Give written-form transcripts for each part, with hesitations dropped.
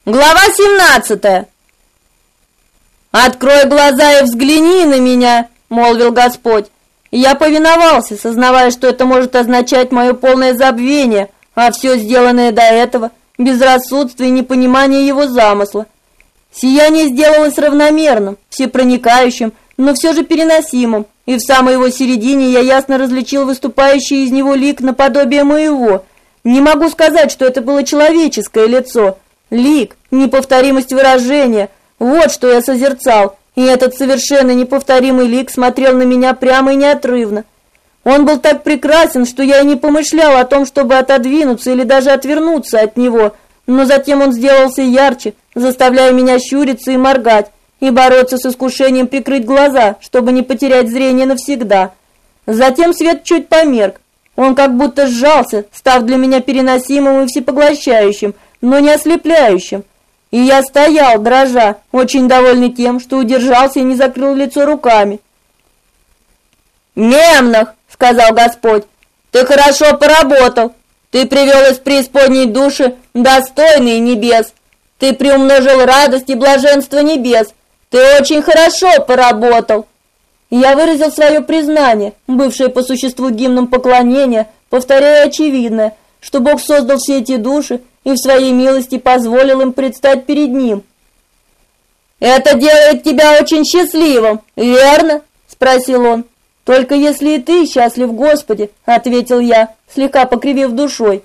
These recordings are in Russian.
Глава 17. «Открой глаза и взгляни на меня», — молвил Господь. Я повиновался, сознавая, что это может означать мое полное забвение, а все сделанное до этого — безрассудство и непонимание его замысла. Сияние сделалось равномерным, всепроникающим, но все же переносимым, и в самой его середине я ясно различил выступающий из него лик наподобие моего. Не могу сказать, что это было человеческое лицо. Лик, неповторимость выражения — вот что я созерцал, и этот совершенно неповторимый лик смотрел на меня прямо и неотрывно. Он был так прекрасен, что я и не помышлял о том, чтобы отодвинуться или даже отвернуться от него, но затем он сделался ярче, заставляя меня щуриться и моргать, и бороться с искушением прикрыть глаза, чтобы не потерять зрение навсегда. Затем свет чуть померк. Он как будто сжался, став для меня переносимым и всепоглощающим, но не ослепляющим. И я стоял, дрожа, очень довольный тем, что удержался и не закрыл лицо руками. «Мемнах», — сказал Господь, — «ты хорошо поработал. Ты привел из преисподней души достойные небес. Ты приумножил радость и блаженство небес. Ты очень хорошо поработал». Я выразил свое признание, бывшее по существу гимном поклонения, повторяя очевидное, что Бог создал все эти души и в своей милости позволил им предстать перед Ним. «Это делает тебя очень счастливым, верно?» — спросил он. «Только если и ты счастлив, Господи», — ответил я, слегка покривив душой.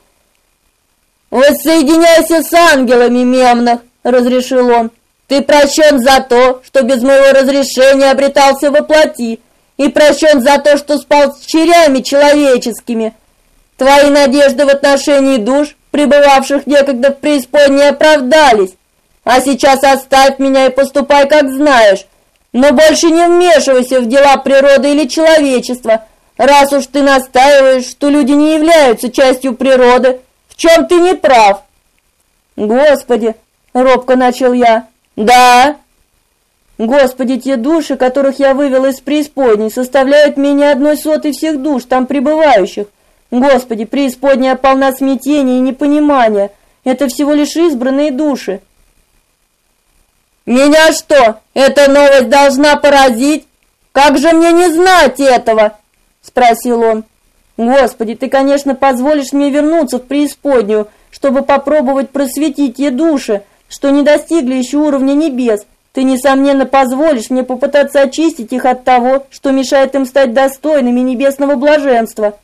«Воссоединяйся с ангелами, Мемнах», — разрешил он. «Ты прощен за то, что без моего разрешения обретался во плоти, и прощен за то, что спал с черями человеческими. Твои надежды в отношении душ, пребывавших некогда в преисподней, оправдались. А сейчас оставь меня и поступай, как знаешь, но больше не вмешивайся в дела природы или человечества, раз уж ты настаиваешь, что люди не являются частью природы, в чем ты не прав». «Господи!» — робко начал я. «Да». «Господи, те души, которых я вывел из преисподней, составляют менее 1/100 всех душ там пребывающих. Господи, преисподняя полна смятения и непонимания. Это всего лишь избранные души». «Меня что, эта новость должна поразить? Как же мне не знать этого?» — спросил он. «Господи, ты, конечно, позволишь мне вернуться в преисподнюю, чтобы попробовать просветить те души, что не достигли еще уровня небес. Ты, несомненно, позволишь мне попытаться очистить их от того, что мешает им стать достойными небесного блаженства».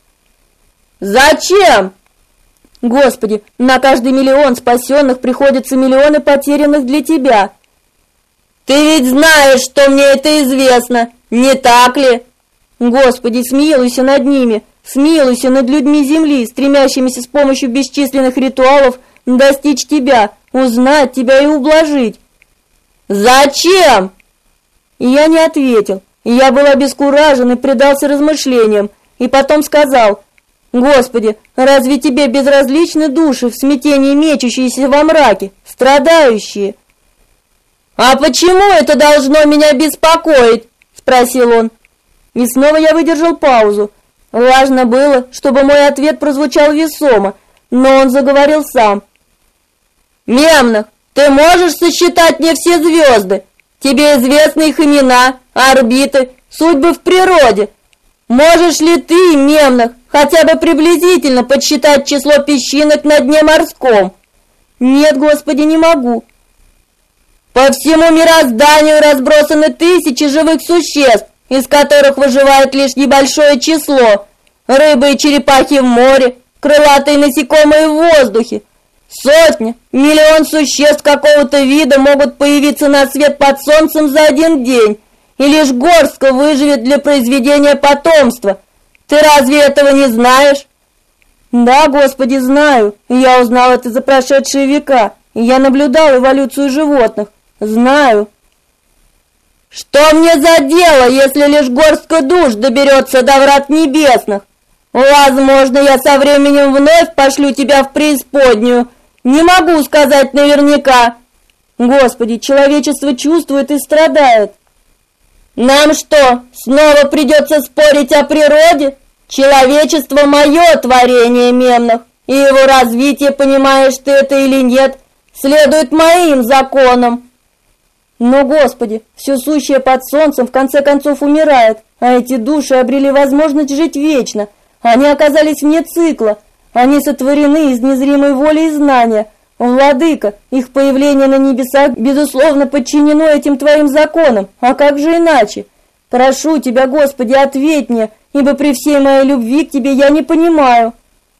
«Зачем?» «Господи, на каждый миллион спасенных приходится миллионы потерянных для тебя». «Ты ведь знаешь, что мне это известно, не так ли?» «Господи, смилуйся над ними, смилуйся над людьми земли, стремящимися с помощью бесчисленных ритуалов достичь тебя, узнать тебя и ублажить». «Зачем?» И я не ответил. Я был обескуражен и предался размышлениям, и потом сказал: «Господи, разве тебе безразличны души в смятении мечущиеся во мраке, страдающие?» «А почему это должно меня беспокоить?» — спросил он. И снова я выдержал паузу. Важно было, чтобы мой ответ прозвучал весомо, но он заговорил сам. «Мемнах, ты можешь сосчитать мне все звезды? Тебе известны их имена, орбиты, судьбы в природе. Можешь ли ты, Мемнах, хотя бы приблизительно подсчитать число песчинок на дне морском?» «Нет, Господи, не могу». «По всему мирозданию разбросаны тысячи живых существ, из которых выживает лишь небольшое число. Рыбы и черепахи в море, крылатые насекомые в воздухе. Сотни, миллион существ какого-то вида могут появиться на свет под солнцем за один день, и лишь горстка выживет для произведения потомства. Ты разве этого не знаешь?» «Да, Господи, знаю. Я узнал это за прошедшие века, и я наблюдал эволюцию животных. Знаю». «Что мне за дело, если лишь горстка душ доберется до врат небесных? Возможно, я со временем вновь пошлю тебя в преисподнюю. Не могу сказать наверняка». «Господи, человечество чувствует и страдает». «Нам что, снова придется спорить о природе? Человечество — мое творение, Мемнах, и его развитие, понимаешь ты это или нет, следует моим законам. Но, Господи, все сущее под солнцем в конце концов умирает, а эти души обрели возможность жить вечно. Они оказались вне цикла, они сотворены из незримой воли и знания. Владыка, их появление на небесах, безусловно, подчинено этим Твоим законам, а как же иначе? Прошу Тебя, Господи, ответь мне, ибо при всей моей любви к Тебе я не понимаю.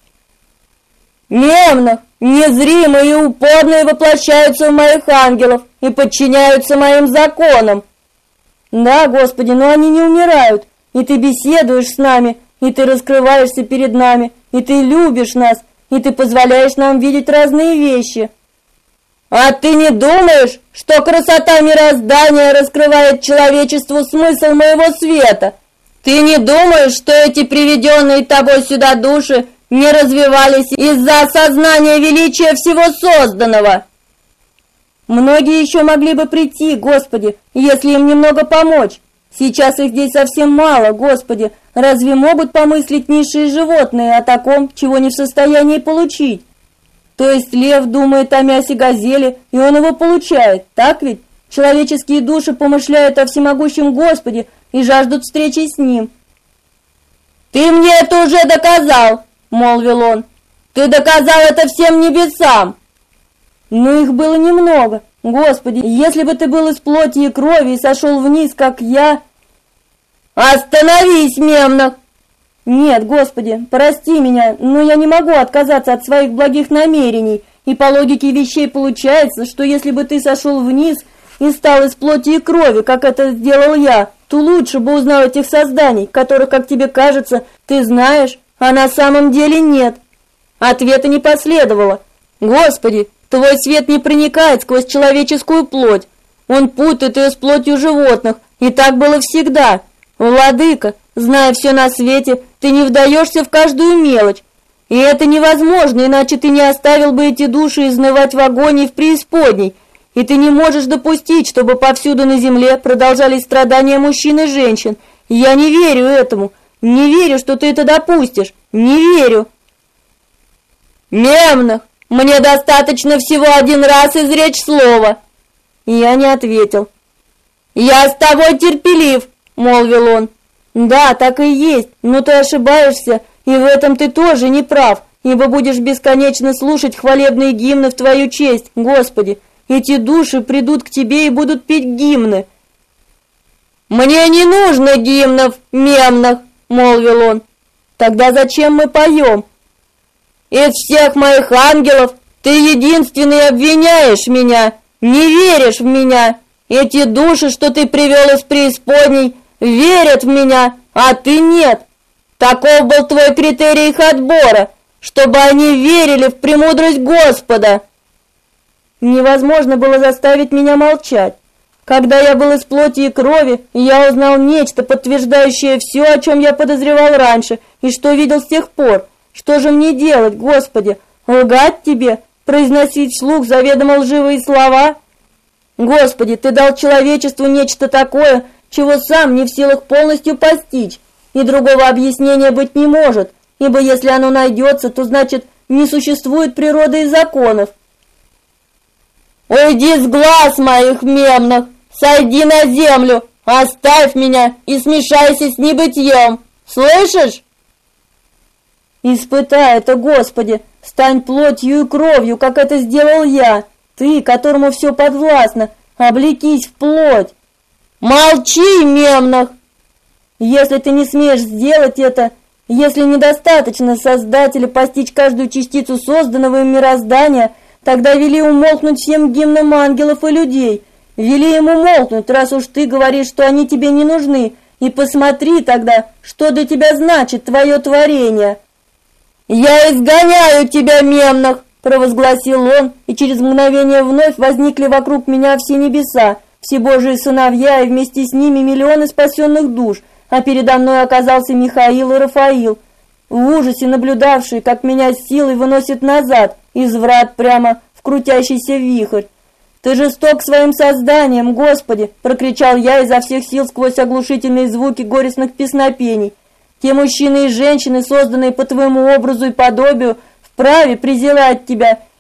Мемнах, незримые и упорные воплощаются в моих ангелов и подчиняются моим законам. Да, Господи, но они не умирают, и Ты беседуешь с нами, и Ты раскрываешься перед нами, и Ты любишь нас, и Ты позволяешь нам видеть разные вещи. А ты не думаешь, что красота мироздания раскрывает человечеству смысл моего света? Ты не думаешь, что эти приведенные тобой сюда души не развивались из-за осознания величия всего созданного? Многие еще могли бы прийти, Господи, если им немного помочь. Сейчас их здесь совсем мало, Господи. Разве могут помыслить низшие животные о таком, чего не в состоянии получить? То есть лев думает о мясе газели, и он его получает, так ведь? Человеческие души помышляют о всемогущем Господе и жаждут встречи с Ним. «Ты мне это уже доказал!» — молвил он. «Ты доказал это всем небесам!» Но их было немного. Господи, если бы Ты был из плоти и крови и сошел вниз, как я... «Остановись, Мемнах!» «Нет, Господи, прости меня, но я не могу отказаться от своих благих намерений, и по логике вещей получается, что если бы Ты сошел вниз и стал из плоти и крови, как это сделал я, то лучше бы узнал этих созданий, которых, как тебе кажется, Ты знаешь, а на самом деле нет». Ответа не последовало. «Господи, Твой свет не проникает сквозь человеческую плоть, он путает ее с плотью животных, и так было всегда. Владыка, зная все на свете, Ты не вдаешься в каждую мелочь. И это невозможно, иначе Ты не оставил бы эти души изнывать в агонии в преисподней. И Ты не можешь допустить, чтобы повсюду на земле продолжались страдания мужчин и женщин. И я не верю этому. Не верю, что Ты это допустишь. Не верю. Мемнах, мне достаточно всего один раз изречь слово. Я не ответил. Я с тобой терпелив, молвил он. Да, так и есть, но ты ошибаешься, и в этом ты тоже не прав, ибо будешь бесконечно слушать хвалебные гимны в Твою честь, Господи. Эти души придут к Тебе и будут петь гимны. Мне не нужно гимнов, Мемнах, молвил он. Тогда зачем мы поем? Из всех моих ангелов Ты единственный обвиняешь меня, не веришь в меня. Эти души, что Ты привел из преисподней, верят в меня, а Ты нет. Таков был Твой критерий их отбора, чтобы они верили в премудрость Господа. Невозможно было заставить меня молчать. Когда я был из плоти и крови, я узнал нечто, подтверждающее все, о чем я подозревал раньше, и что видел с тех пор. Что же мне делать, Господи? Лгать Тебе? Произносить вслух заведомо лживые слова? Господи, Ты дал человечеству нечто такое, чего сам не в силах полностью постичь, и другого объяснения быть не может, ибо если оно найдется, то значит не существует природы и законов. Уйди с глаз моих, Мемнах, сойди на землю, оставь меня и смешайся с небытием, слышишь? Испытай это, Господи, стань плотью и кровью, как это сделал я, Ты, которому все подвластно, облекись в плоть. Молчи, Мемнах! Если ты не смеешь сделать это, если недостаточно Создателя постичь каждую частицу созданного им мироздания, тогда вели умолкнуть всем гимнам ангелов и людей. Вели им умолкнуть, раз уж ты говоришь, что они тебе не нужны, и посмотри тогда, что для тебя значит твое творение. «Я изгоняю тебя, Мемнах!» – провозгласил он, и через мгновение вновь возникли вокруг меня все небеса, все Божьи сыновья и вместе с ними миллионы спасенных душ, а передо мной оказался Михаил и Рафаил, в ужасе наблюдавшие, как меня силой выносит назад из врат прямо в крутящийся вихрь. «Ты жесток своим созданием, Господи!» – прокричал я изо всех сил сквозь оглушительные звуки горестных песнопений. «Те мужчины и женщины, созданные по Твоему образу и подобию, вправе презирать Тебя,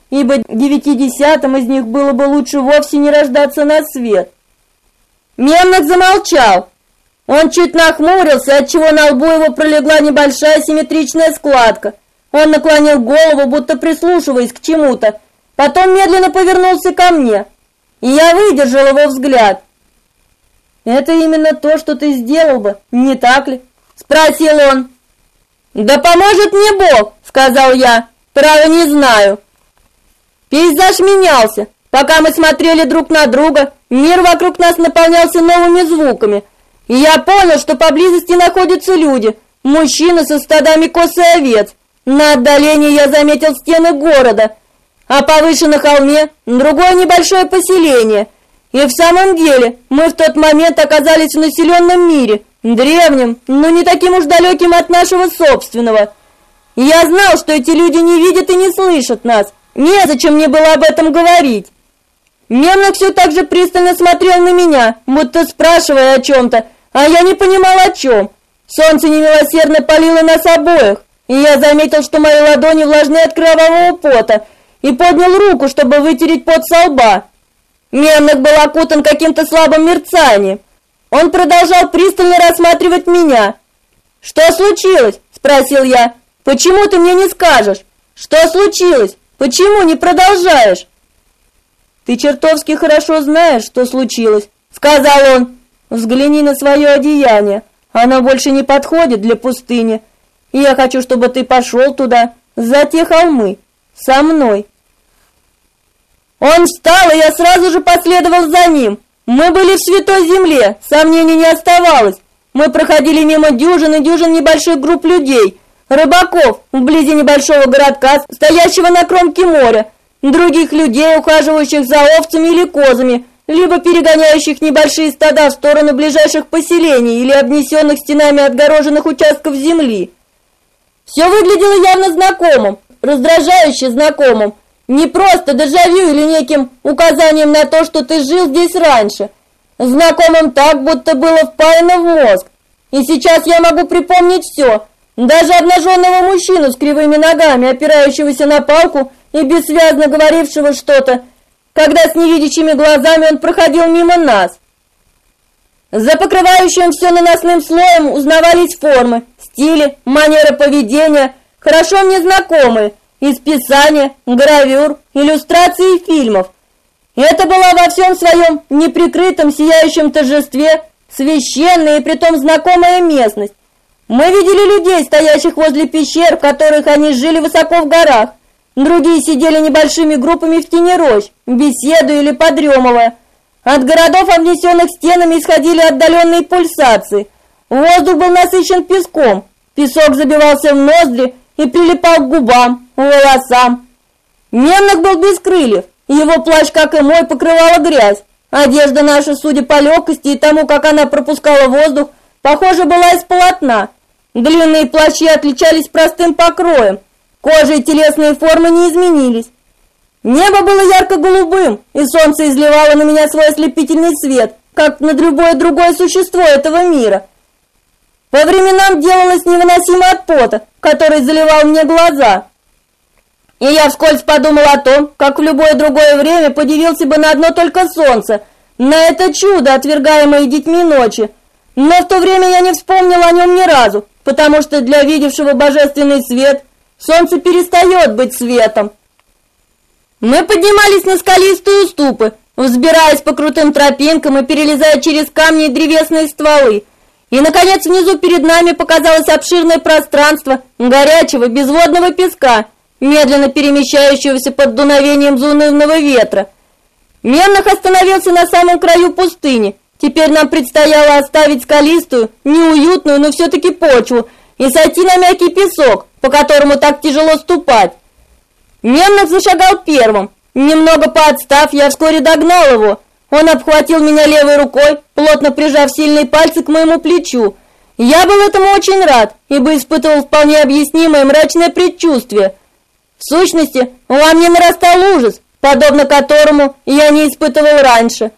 ибо 90 из них было бы лучше вовсе не рождаться на свет. Мемнах замолчал. Он чуть нахмурился, отчего на лбу его пролегла небольшая симметричная складка. Он наклонил голову, будто прислушиваясь к чему-то, потом медленно повернулся ко мне, и я выдержал его взгляд. «Это именно то, что ты сделал бы, не так ли?» — спросил он. «Да поможет мне Бог», — сказал я, — «право не знаю». Пейзаж менялся. Пока мы смотрели друг на друга, мир вокруг нас наполнялся новыми звуками, и я понял, что поблизости находятся люди, мужчины со стадами коз и овец. На отдалении я заметил стены города, а повыше на холме другое небольшое поселение. И в самом деле мы в тот момент оказались в населенном мире, древнем, но не таким уж далеким от нашего собственного. И я знал, что эти люди не видят и не слышат нас. Незачем мне было об этом говорить. Мемнах все так же пристально смотрел на меня, будто спрашивая о чем-то, а я не понимал о чем. Солнце немилосердно палило нас обоих, и я заметил, что мои ладони влажны от кровавого пота, и поднял руку, чтобы вытереть пот со лба. Мемнах был окутан каким-то слабым мерцанием. Он продолжал пристально рассматривать меня. «Что случилось?» — спросил я. «Почему ты мне не скажешь? Что случилось? Почему не продолжаешь?» «Ты чертовски хорошо знаешь, что случилось», — сказал он. «Взгляни на свое одеяние. Оно больше не подходит для пустыни. И я хочу, чтобы ты пошел туда, за те холмы, со мной». Он встал, и я сразу же последовал за ним. Мы были в Святой Земле, сомнений не оставалось. Мы проходили мимо дюжин небольших групп людей, рыбаков вблизи небольшого городка, стоящего на кромке моря, других людей, ухаживающих за овцами или козами, либо перегоняющих небольшие стада в сторону ближайших поселений или обнесенных стенами отгороженных участков земли. Все выглядело явно знакомым, раздражающе знакомым, не просто дежавю или неким указанием на то, что ты жил здесь раньше, знакомым так, будто было впаяно в мозг. И сейчас я могу припомнить все, даже обнаженного мужчину с кривыми ногами, опирающегося на палку и бессвязно говорившего что-то, когда с невидящими глазами он проходил мимо нас. За покрывающим все наносным слоем узнавались формы, стили, манера поведения, хорошо мне знакомые, из писания, гравюр, иллюстраций фильмов. Это была во всем своем неприкрытом сияющем торжестве священная и притом знакомая местность. Мы видели людей, стоящих возле пещер, в которых они жили высоко в горах. Другие сидели небольшими группами в тени рощ, беседуя или подремывая. От городов, обнесенных стенами, исходили отдаленные пульсации. Воздух был насыщен песком. Песок забивался в ноздри и прилипал к губам, волосам. Мемнах был без крыльев, и его плащ, как и мой, покрывала грязь. Одежда наша, судя по легкости и тому, как она пропускала воздух, похоже, была из полотна. Длинные плащи отличались простым покроем. Кожа и телесные формы не изменились. Небо было ярко-голубым, и солнце изливало на меня свой ослепительный свет, как на любое другое существо этого мира. По временам делалось невыносимо от пота, который заливал мне глаза. И я вскользь подумал о том, как в любое другое время подивился бы на одно только солнце, на это чудо, отвергаемое детьми ночи. Но в то время я не вспомнил о нем ни разу, потому что для видевшего божественный свет солнце перестает быть светом. Мы поднимались на скалистые уступы, взбираясь по крутым тропинкам и перелезая через камни и древесные стволы. И, наконец, внизу перед нами показалось обширное пространство горячего безводного песка, медленно перемещающегося под дуновением заунывного ветра. Мемнах остановился на самом краю пустыни. Теперь нам предстояло оставить скалистую, неуютную, но все-таки почву и сойти на мягкий песок, по которому так тяжело ступать. Мемнах зашагал первым. Немного поотстав, я вскоре догнал его. Он обхватил меня левой рукой, плотно прижав сильные пальцы к моему плечу. Я был этому очень рад, ибо испытывал вполне объяснимое мрачное предчувствие. В сущности, во мне нарастал ужас, подобно которому я не испытывал раньше.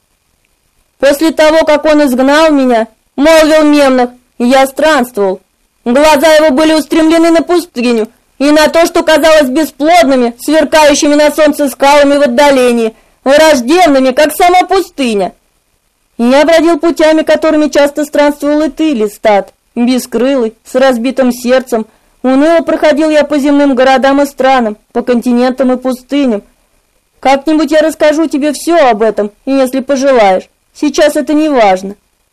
После того, как он изгнал меня, молвил Мемнах, я странствовал. Глаза его были устремлены на пустыню, и на то, что казалось бесплодными, сверкающими на солнце скалами в отдалении, враждебными, как сама пустыня. И я бродил путями, которыми часто странствовал и ты, Листат, бескрылый, с разбитым сердцем. Уныло проходил я по земным городам и странам, по континентам и пустыням. Как-нибудь я расскажу тебе все об этом, если пожелаешь. Сейчас это не важно.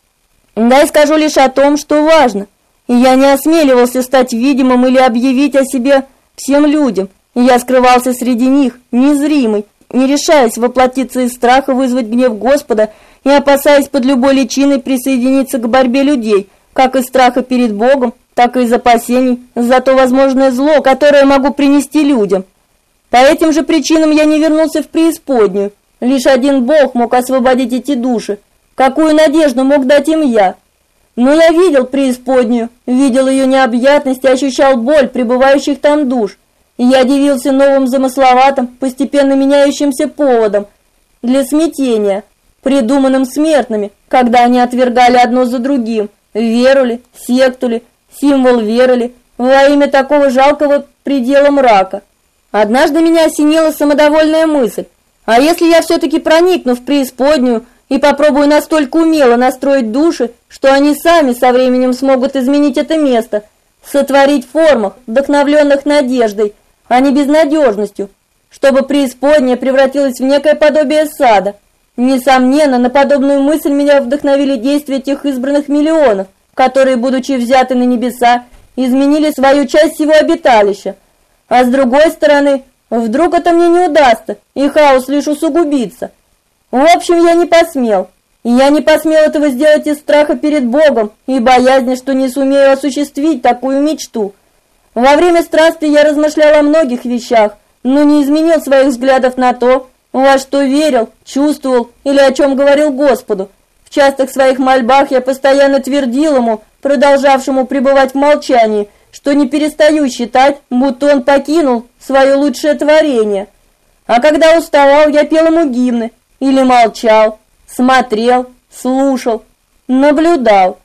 Дай скажу лишь о том, что важно. И я не осмеливался стать видимым или объявить о себе всем людям. И я скрывался среди них, незримый, не решаясь воплотиться из страха вызвать гнев Господа и опасаясь под любой личиной присоединиться к борьбе людей, как из страха перед Богом, так и из опасений за то возможное зло, которое могу принести людям. По этим же причинам я не вернулся в преисподнюю. Лишь один Бог мог освободить эти души. Какую надежду мог дать им я? Но я видел преисподнюю, видел ее необъятность и ощущал боль пребывающих там душ. И я дивился новым замысловатым, постепенно меняющимся поводом для смятения, придуманным смертными, когда они отвергали одно за другим, веру ли, секту ли, символ веры ли, во имя такого жалкого предела мрака. Однажды меня осенила самодовольная мысль: а если я все-таки проникну в преисподнюю и попробую настолько умело настроить души, что они сами со временем смогут изменить это место, сотворить в формах, вдохновленных надеждой, а не безнадежностью, чтобы преисподняя превратилась в некое подобие сада. Несомненно, на подобную мысль меня вдохновили действия тех избранных миллионов, которые, будучи взяты на небеса, изменили свою часть его обиталища. А с другой стороны, вдруг это мне не удастся, и хаос лишь усугубится. В общем, я не посмел. И я не посмел этого сделать из страха перед Богом и боязни, что не сумею осуществить такую мечту. Во время странствий я размышлял о многих вещах, но не изменил своих взглядов на то, во что верил, чувствовал или о чем говорил Господу. В частых своих мольбах я постоянно твердил ему, продолжавшему пребывать в молчании, что не перестаю считать, будто он покинул свое лучшее творение. А когда уставал, я пел ему гимны, или молчал, смотрел, слушал, наблюдал.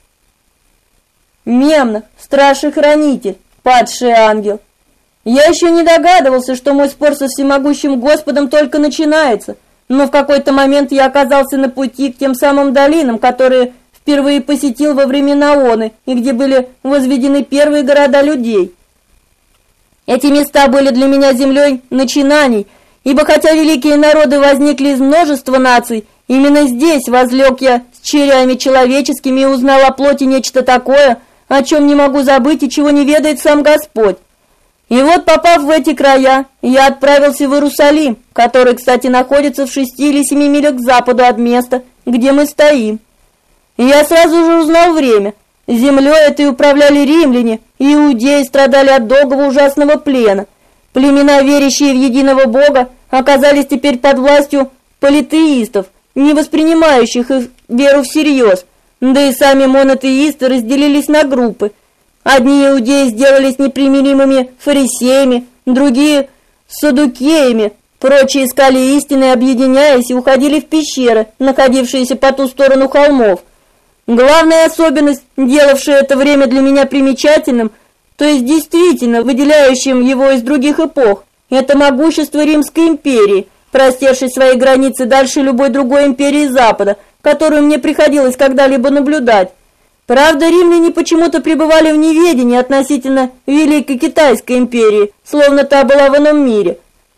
Мемнах, страж и хранитель, падший ангел. Я еще не догадывался, что мой спор со всемогущим Господом только начинается, но в какой-то момент я оказался на пути к тем самым долинам, которые впервые посетил во времена Оны, и где были возведены первые города людей. Эти места были для меня землей начинаний, ибо хотя великие народы возникли из множества наций, именно здесь возлег я с черями человеческими и узнал о плоти нечто такое, о чем не могу забыть и чего не ведает сам Господь. И вот, попав в эти края, я отправился в Иерусалим, который, кстати, находится в 6 или 7 милях к западу от места, где мы стоим. И я сразу же узнал время. Землей этой управляли римляне, и иудеи страдали от долгого ужасного плена. Племена, верящие в единого Бога, оказались теперь под властью политеистов, не воспринимающих их веру всерьез. Да и сами монотеисты разделились на группы. Одни иудеи сделались непримиримыми фарисеями, другие – саддукеями. Прочие искали истины, объединяясь, и уходили в пещеры, находившиеся по ту сторону холмов. Главная особенность, делавшая это время для меня примечательным, то есть действительно выделяющим его из других эпох, это могущество Римской империи, простершей свои границы дальше любой другой империи Запада, которую мне приходилось когда-либо наблюдать. Правда, римляне почему-то пребывали в неведении относительно Великой Китайской империи, словно та была в ином мире.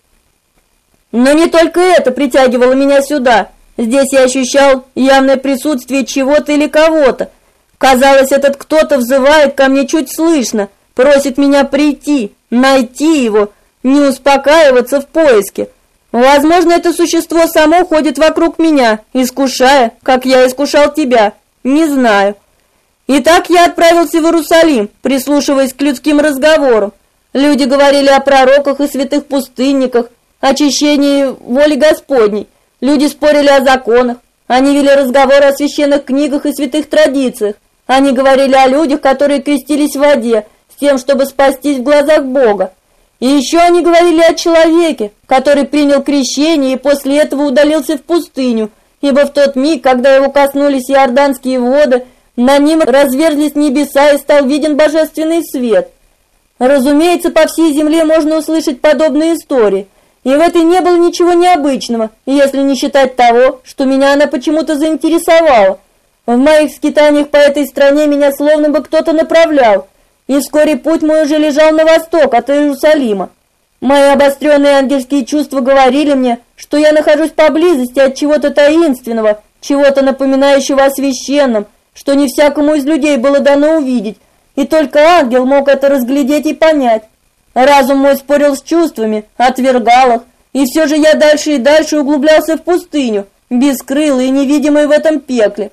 Но не только это притягивало меня сюда. Здесь я ощущал явное присутствие чего-то или кого-то. Казалось, этот кто-то взывает ко мне чуть слышно, просит меня прийти, найти его, не успокаиваться в поиске. Возможно, это существо само ходит вокруг меня, искушая, как я искушал тебя. Не знаю. Итак, я отправился в Иерусалим, прислушиваясь к людским разговорам. Люди говорили о пророках и святых пустынниках, очищении воли Господней. Люди спорили о законах. Они вели разговоры о священных книгах и святых традициях. Они говорили о людях, которые крестились в воде, с тем, чтобы спастись в глазах Бога. И еще они говорили о человеке, который принял крещение и после этого удалился в пустыню, ибо в тот миг, когда его коснулись иорданские воды, на ним разверзлись небеса и стал виден божественный свет. Разумеется, по всей земле можно услышать подобные истории, и в этой не было ничего необычного, если не считать того, что меня она почему-то заинтересовала. В моих скитаниях по этой стране меня словно бы кто-то направлял, и вскоре путь мой уже лежал на восток от Иерусалима. Мои обостренные ангельские чувства говорили мне, что я нахожусь поблизости от чего-то таинственного, чего-то напоминающего о священном, что не всякому из людей было дано увидеть, и только ангел мог это разглядеть и понять. Разум мой спорил с чувствами, отвергал их, и все же я дальше и дальше углублялся в пустыню, бескрылый и невидимый в этом пекле.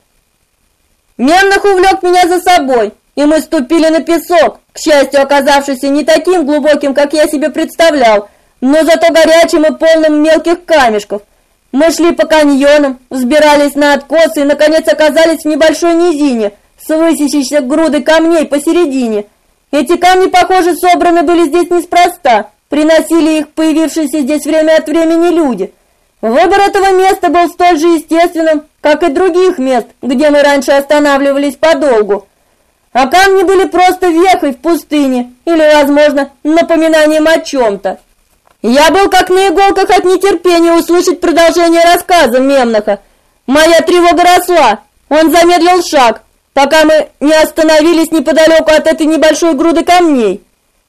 Мемнах увлек меня за собой, и мы ступили на песок, к счастью, оказавшийся не таким глубоким, как я себе представлял, но зато горячим и полным мелких камешков. Мы шли по каньонам, взбирались на откосы и, наконец, оказались в небольшой низине с высящейся грудой камней посередине. Эти камни, похоже, собраны были здесь неспроста, приносили их появившиеся здесь время от времени люди. Выбор этого места был столь же естественным, как и других мест, где мы раньше останавливались подолгу. А камни были просто вехой в пустыне или, возможно, напоминанием о чем-то. Я был как на иголках от нетерпения услышать продолжение рассказа Мемнаха. Моя тревога росла. Он замедлил шаг, пока мы не остановились неподалеку от этой небольшой груды камней.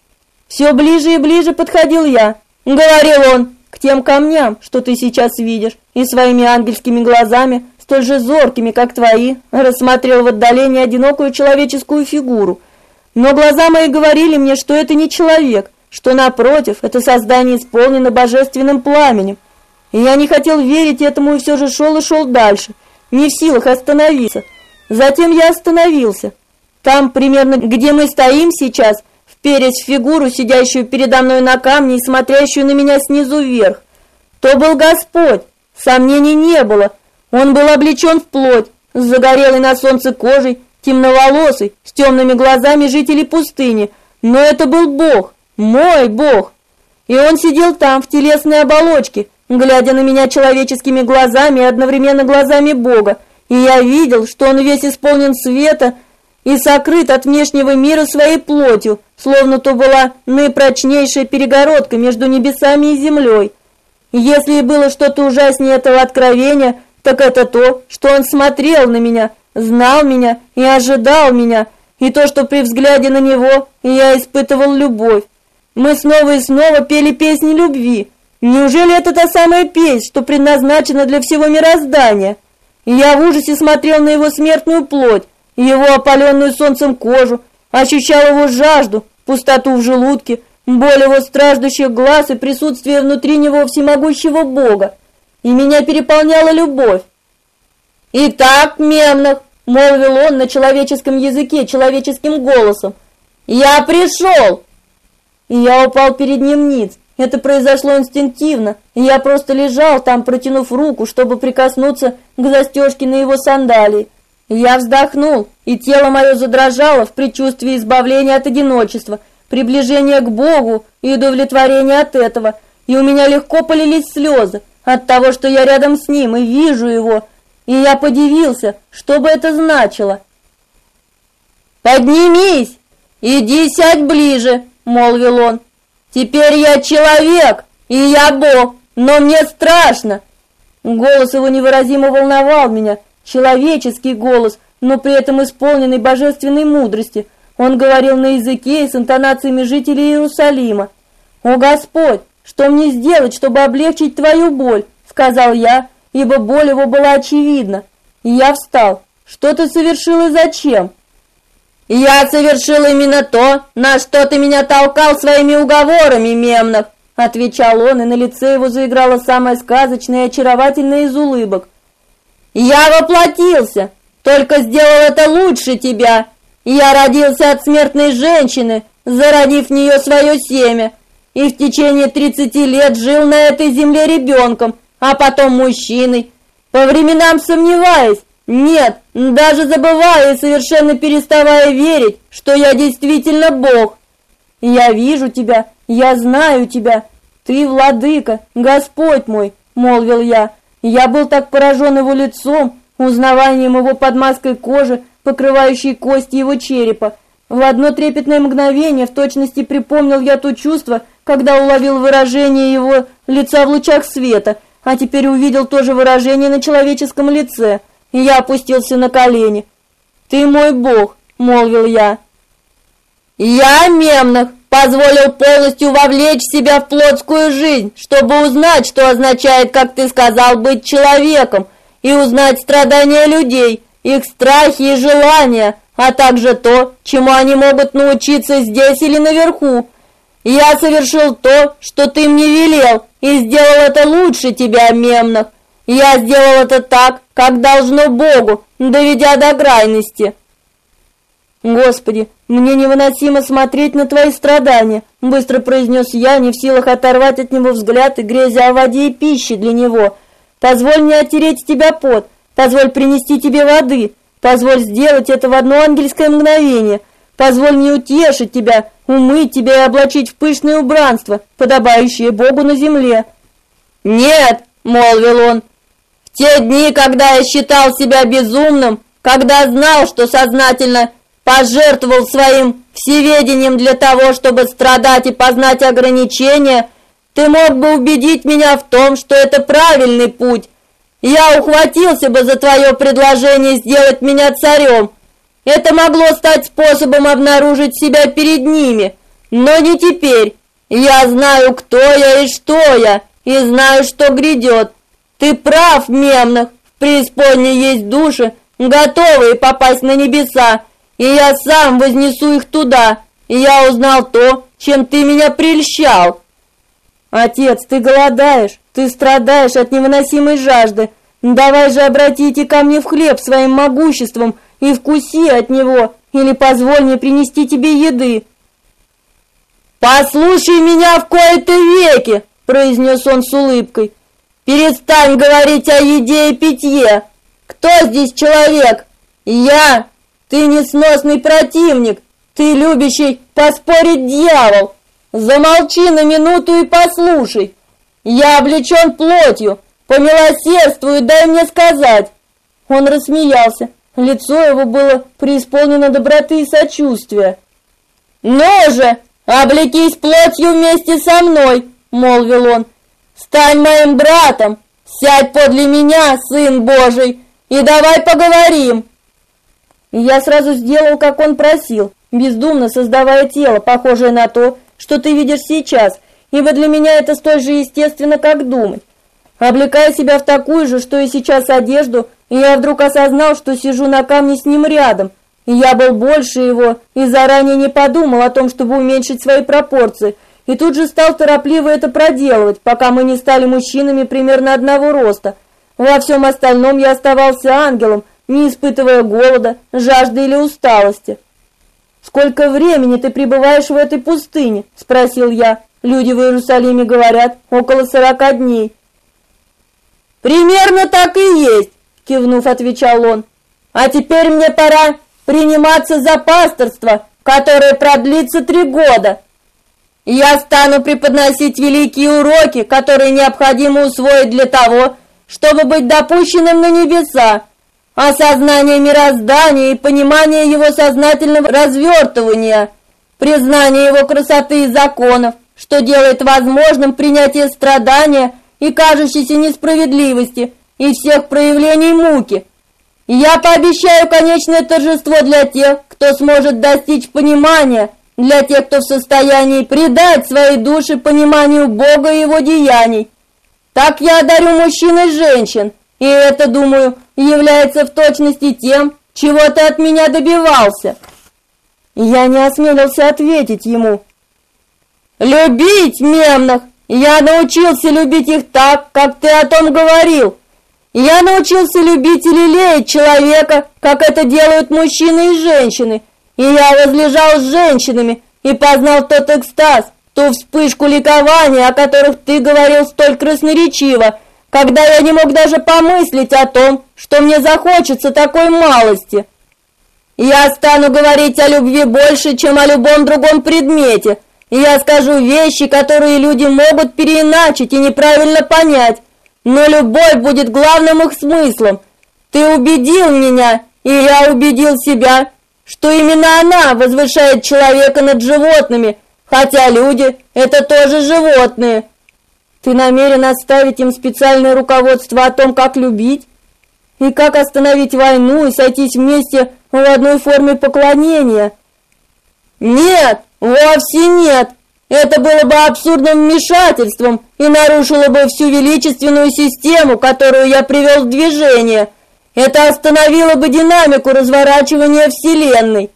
Все ближе и ближе подходил я. Говорил он: к тем камням, что ты сейчас видишь, и своими ангельскими глазами, столь же зоркими, как твои, рассмотрел в отдалении одинокую человеческую фигуру. Но глаза мои говорили мне, что это не человек, что, напротив, это создание исполнено божественным пламенем. И я не хотел верить этому и все же шел и шел дальше, не в силах остановиться. Затем я остановился. Там, примерно где мы стоим сейчас, вперясь в фигуру, сидящую передо мной на камне и смотрящую на меня снизу вверх. То был Господь, сомнений не было. Он был облечен в плоть, с загорелой на солнце кожей, темноволосый, с темными глазами жителей пустыни. Но это был Бог, мой Бог. И он сидел там, в телесной оболочке, глядя на меня человеческими глазами и одновременно глазами Бога. И я видел, что он весь исполнен света и сокрыт от внешнего мира своей плотью, словно то была наипрочнейшая перегородка между небесами и землей. И если и было что-то ужаснее этого откровения, так это то, что он смотрел на меня, знал меня и ожидал меня, и то, что при взгляде на него я испытывал любовь. Мы снова и снова пели песни любви. Неужели это та самая песнь, что предназначена для всего мироздания? И я в ужасе смотрел на его смертную плоть, его опаленную солнцем кожу, ощущал его жажду, пустоту в желудке, боль его страждущих глаз и присутствие внутри него всемогущего Бога. И меня переполняла любовь. «Итак, Мемнах», — молвил он на человеческом языке, человеческим голосом, — «я пришел!» И я упал перед ним ниц. Это произошло инстинктивно, и я просто лежал там, протянув руку, чтобы прикоснуться к застежке на его сандалии. Я вздохнул, и тело мое задрожало в предчувствии избавления от одиночества, приближения к Богу и удовлетворения от этого, и у меня легко полились слезы от того, что я рядом с ним и вижу его, и я подивился, что бы это значило. «Поднимись, иди сядь ближе», — молвил он. «Теперь я человек, и я Бог, но мне страшно». Голос его невыразимо волновал меня, человеческий голос, но при этом исполненный божественной мудрости. Он говорил на языке и с интонациями жителей Иерусалима. «О Господь, что мне сделать, чтобы облегчить твою боль?» — сказал я, ибо боль его была очевидна. И я встал. «Что ты совершил и зачем?» «Я совершил именно то, на что ты меня толкал своими уговорами, Мемнах», — отвечал он, и на лице его заиграла самая сказочная и очаровательная из улыбок. «Я воплотился, только сделал это лучше тебя. Я родился от смертной женщины, зародив в нее свое семя, и в течение 30 лет жил на этой земле ребенком, а потом мужчиной, по временам сомневаясь, нет, даже забывая и совершенно переставая верить, что я действительно Бог. Я вижу тебя, я знаю тебя, ты владыка, Господь мой», — молвил я. Я был так поражен его лицом, узнаванием его под маской кожи, покрывающей кости его черепа, В одно трепетное мгновение в точности припомнил я то чувство, когда уловил выражение его лица в лучах света, а теперь увидел то же выражение на человеческом лице, и я опустился на колени. «Ты мой Бог», — молвил я. «Я, Мемнах, позволил полностью вовлечь себя в плотскую жизнь, чтобы узнать, что означает, как ты сказал, быть человеком, и узнать страдания людей, их страхи и желания, а также то, чему они могут научиться здесь или наверху. Я совершил то, что ты мне велел, и сделал это лучше тебя, Мемнах. Я сделал это так, как должно Богу, доведя до крайности». «Господи, мне невыносимо смотреть на твои страдания», — быстро произнес я, не в силах оторвать от него взгляд и грезя о воде и пище для него. «Позволь мне оттереть тебя пот, позволь принести тебе воды, позволь сделать это в одно ангельское мгновение, позволь мне утешить тебя, умыть тебя и облачить в пышное убранство, подобающее Богу на земле». «Нет», — молвил он, — «в те дни, когда я считал себя безумным, когда знал, что сознательно пожертвовал своим всеведением для того, чтобы страдать и познать ограничения, ты мог бы убедить меня в том, что это правильный путь. Я ухватился бы за твое предложение сделать меня царем. Это могло стать способом обнаружить себя перед ними, но не теперь. Я знаю, кто я и что я, и знаю, что грядет. Ты прав, Мемнах, в преисподней есть души, готовые попасть на небеса, и я сам вознесу их туда, и я узнал то, чем ты меня прельщал». «Отец, ты голодаешь, ты страдаешь от невыносимой жажды. Давай же обратите ко мне в хлеб своим могуществом и вкуси от него, или позволь мне принести тебе еды». «Послушай меня в кои-то веки», — произнес он с улыбкой. «Перестань говорить о еде и питье. Кто здесь человек? Я. Ты несносный противник, ты любящий поспорить дьявол. Замолчи на минуту и послушай. Я облечен плотью, помилосердствуй, дай мне сказать». Он рассмеялся, лицо его было преисполнено доброты и сочувствия. «Ну же, облекись плотью вместе со мной», — молвил он. «Стань моим братом, сядь подле меня, Сын Божий, и давай поговорим». Я сразу сделал, как он просил, бездумно создавая тело, похожее на то, что ты видишь сейчас, ибо для меня это столь же естественно, как думать. Облекая себя в такую же, что и сейчас, одежду, я вдруг осознал, что сижу на камне с ним рядом, и я был больше его, и заранее не подумал о том, чтобы уменьшить свои пропорции, и тут же стал торопливо это проделывать, пока мы не стали мужчинами примерно одного роста. Во всем остальном я оставался ангелом, не испытывая голода, жажды или усталости. «Сколько времени ты пребываешь в этой пустыне?» – спросил я. «Люди в Иерусалиме говорят, около 40 дней». «Примерно так и есть», – кивнув, отвечал он. «А теперь мне пора приниматься за пасторство, которое продлится 3 года. Я стану преподносить великие уроки, которые необходимо усвоить для того, чтобы быть допущенным на небеса. Осознание мироздания и понимание его сознательного развертывания, признание его красоты и законов, что делает возможным принятие страдания и кажущейся несправедливости и всех проявлений муки. Я пообещаю конечное торжество для тех, кто сможет достичь понимания, для тех, кто в состоянии предать свои души пониманию Бога и его деяний. Так я одарю мужчин и женщин, и это, думаю, является в точности тем, чего ты от меня добивался». Я не осмелился ответить ему. «Любить, Мемнах! Я научился любить их так, как ты о том говорил. Я научился любить и лелеять человека, как это делают мужчины и женщины. И я возлежал с женщинами и познал тот экстаз, ту вспышку ликования, о которых ты говорил столь красноречиво, когда я не мог даже помыслить о том, что мне захочется такой малости. Я стану говорить о любви больше, чем о любом другом предмете, и я скажу вещи, которые люди могут переиначить и неправильно понять, но любовь будет главным их смыслом. Ты убедил меня, и я убедил себя, что именно она возвышает человека над животными, хотя люди – это тоже животные. Ты намерен оставить им специальное руководство о том, как любить? И как остановить войну и сойтись вместе в одной форме поклонения? Нет, вовсе нет. Это было бы абсурдным вмешательством и нарушило бы всю величественную систему, которую я привел в движение. Это остановило бы динамику разворачивания Вселенной.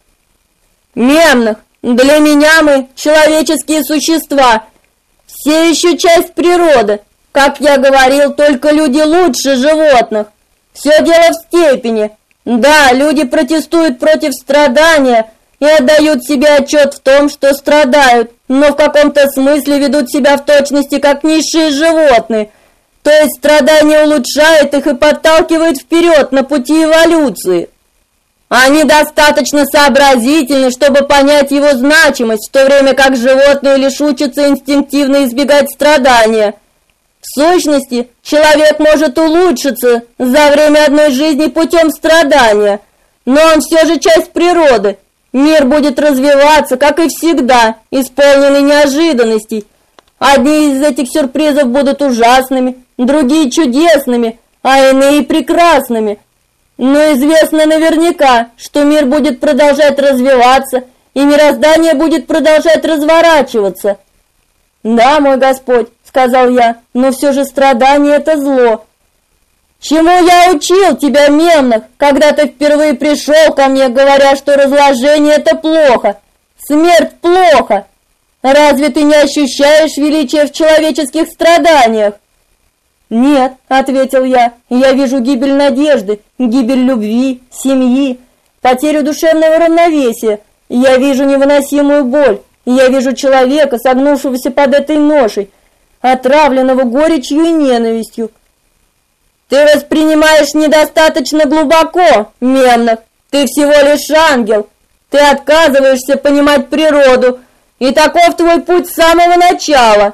Мемнах, для меня мы, человеческие существа, все еще часть природы. Как я говорил, только люди лучше животных. Все дело в степени. Да, люди протестуют против страдания и отдают себе отчет в том, что страдают, но в каком-то смысле ведут себя в точности как низшие животные. То есть страдание улучшает их и подталкивает вперед на пути эволюции. Они достаточно сообразительны, чтобы понять его значимость, в то время как животные лишь учатся инстинктивно избегать страдания. В сущности, человек может улучшиться за время одной жизни путем страдания, но он все же часть природы. Мир будет развиваться, как и всегда, исполненный неожиданностей. Одни из этих сюрпризов будут ужасными, другие чудесными, а иные прекрасными. Но известно наверняка, что мир будет продолжать развиваться, и мироздание будет продолжать разворачиваться. «Да, мой Господь», — сказал я, — «но все же страдание — это зло». «Чему я учил тебя, Мемнах, когда ты впервые пришел ко мне, говоря, что разложение — это плохо, смерть — плохо? Разве ты не ощущаешь величия в человеческих страданиях?» «Нет», — ответил я вижу гибель надежды, гибель любви, семьи, потерю душевного равновесия, я вижу невыносимую боль, я вижу человека, согнувшегося под этой ношей, отравленного горечью и ненавистью». «Ты воспринимаешь недостаточно глубоко, Мемнах, ты всего лишь ангел, ты отказываешься понимать природу, и таков твой путь с самого начала».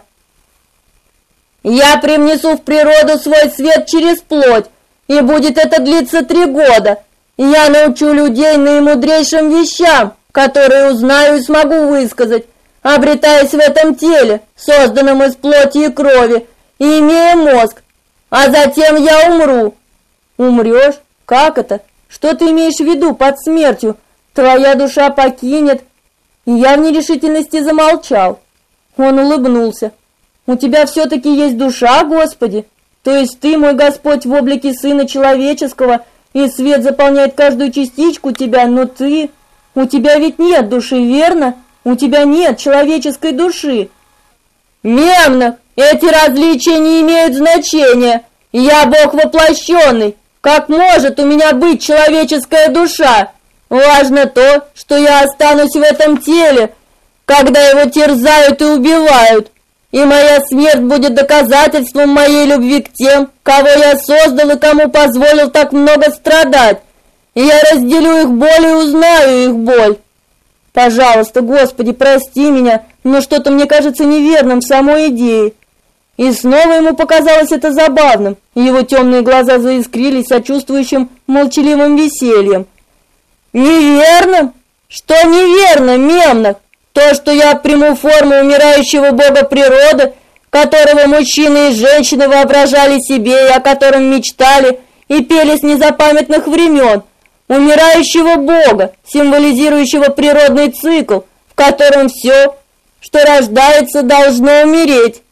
«Я привнесу в природу свой свет через плоть, и будет это длиться 3 года. Я научу людей наимудрейшим вещам, которые узнаю и смогу высказать, обретаясь в этом теле, созданном из плоти и крови, и имея мозг. А затем я умру». «Умрешь? Как это? Что ты имеешь в виду под смертью? Твоя душа покинет...» Я в нерешительности замолчал. Он улыбнулся. «У тебя все-таки есть душа, Господи? То есть ты, мой Господь, в облике Сына Человеческого, и свет заполняет каждую частичку тебя, но ты... У тебя ведь нет души, верно? У тебя нет человеческой души». «Мемнах, эти различия не имеют значения. Я Бог воплощенный. Как может у меня быть человеческая душа? Важно то, что я останусь в этом теле, когда его терзают и убивают. И моя смерть будет доказательством моей любви к тем, кого я создал и кому позволил так много страдать. И я разделю их боль и узнаю их боль. Пожалуйста, Господи, прости меня, но что-то мне кажется неверным в самой идее». И снова ему показалось это забавным, его темные глаза заискрились сочувствующим молчаливым весельем. «Неверным? Что неверно, Мемнах? То, что я приму форму умирающего бога природы, которого мужчины и женщины воображали себе и о котором мечтали и пели с незапамятных времен, умирающего бога, символизирующего природный цикл, в котором все, что рождается, должно умереть.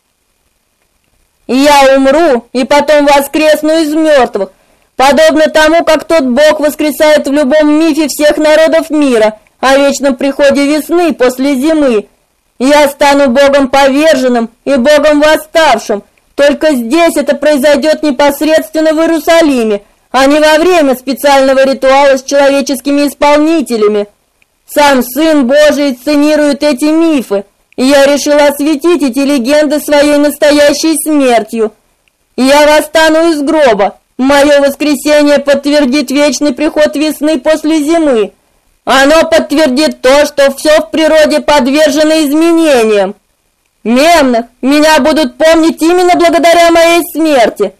Я умру и потом воскресну из мертвых, подобно тому, как тот бог воскресает в любом мифе всех народов мира о вечном приходе весны после зимы. Я стану богом поверженным и богом восставшим. Только здесь это произойдет непосредственно в Иерусалиме, а не во время специального ритуала с человеческими исполнителями. Сам Сын Божий сценирует эти мифы, и я решил осветить эти легенды своей настоящей смертью. Я восстану из гроба. Мое воскресение подтвердит вечный приход весны после зимы. Оно подтвердит то, что все в природе подвержено изменениям. Мемнах, меня будут помнить именно благодаря моей смерти.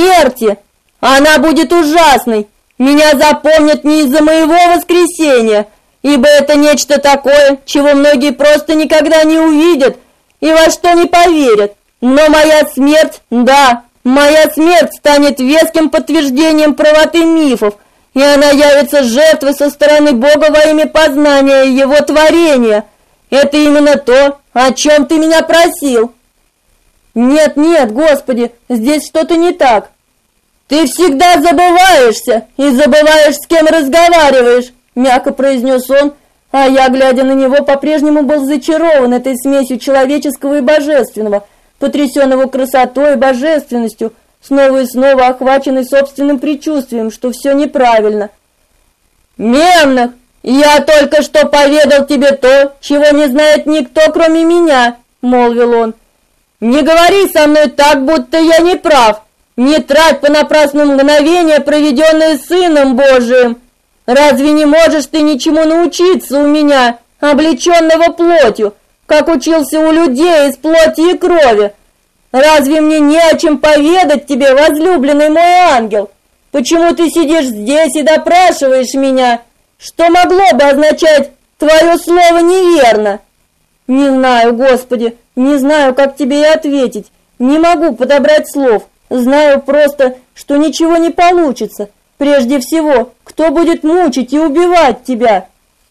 Смерти! Она будет ужасной. Меня запомнят не из-за моего воскресения, ибо это нечто такое, чего многие просто никогда не увидят и во что не поверят. Но моя смерть, да, моя смерть станет веским подтверждением правоты мифов, и она явится жертвой со стороны Бога во имя познания Его творения. Это именно то, о чем ты меня просил. Нет, нет, Господи, здесь что-то не так. Ты всегда забываешься и забываешь, с кем разговариваешь, мягко произнес он, а я, глядя на него, по-прежнему был зачарован этой смесью человеческого и божественного, потрясенного красотой и божественностью, снова и снова охваченный собственным предчувствием, что все неправильно. Мемнах, я только что поведал тебе то, чего не знает никто, кроме меня, молвил он. Не говори со мной так, будто я не прав. Не трать понапрасну мгновения, проведенные Сыном Божиим. Разве не можешь ты ничему научиться у меня, облеченного плотью, как учился у людей из плоти и крови? Разве мне не о чем поведать тебе, возлюбленный мой ангел? Почему ты сидишь здесь и допрашиваешь меня? Что могло бы означать твое слово неверно? Не знаю, Господи, не знаю, как тебе и ответить. Не могу подобрать слов. Знаю просто, что ничего не получится. Прежде всего, кто будет мучить и убивать тебя?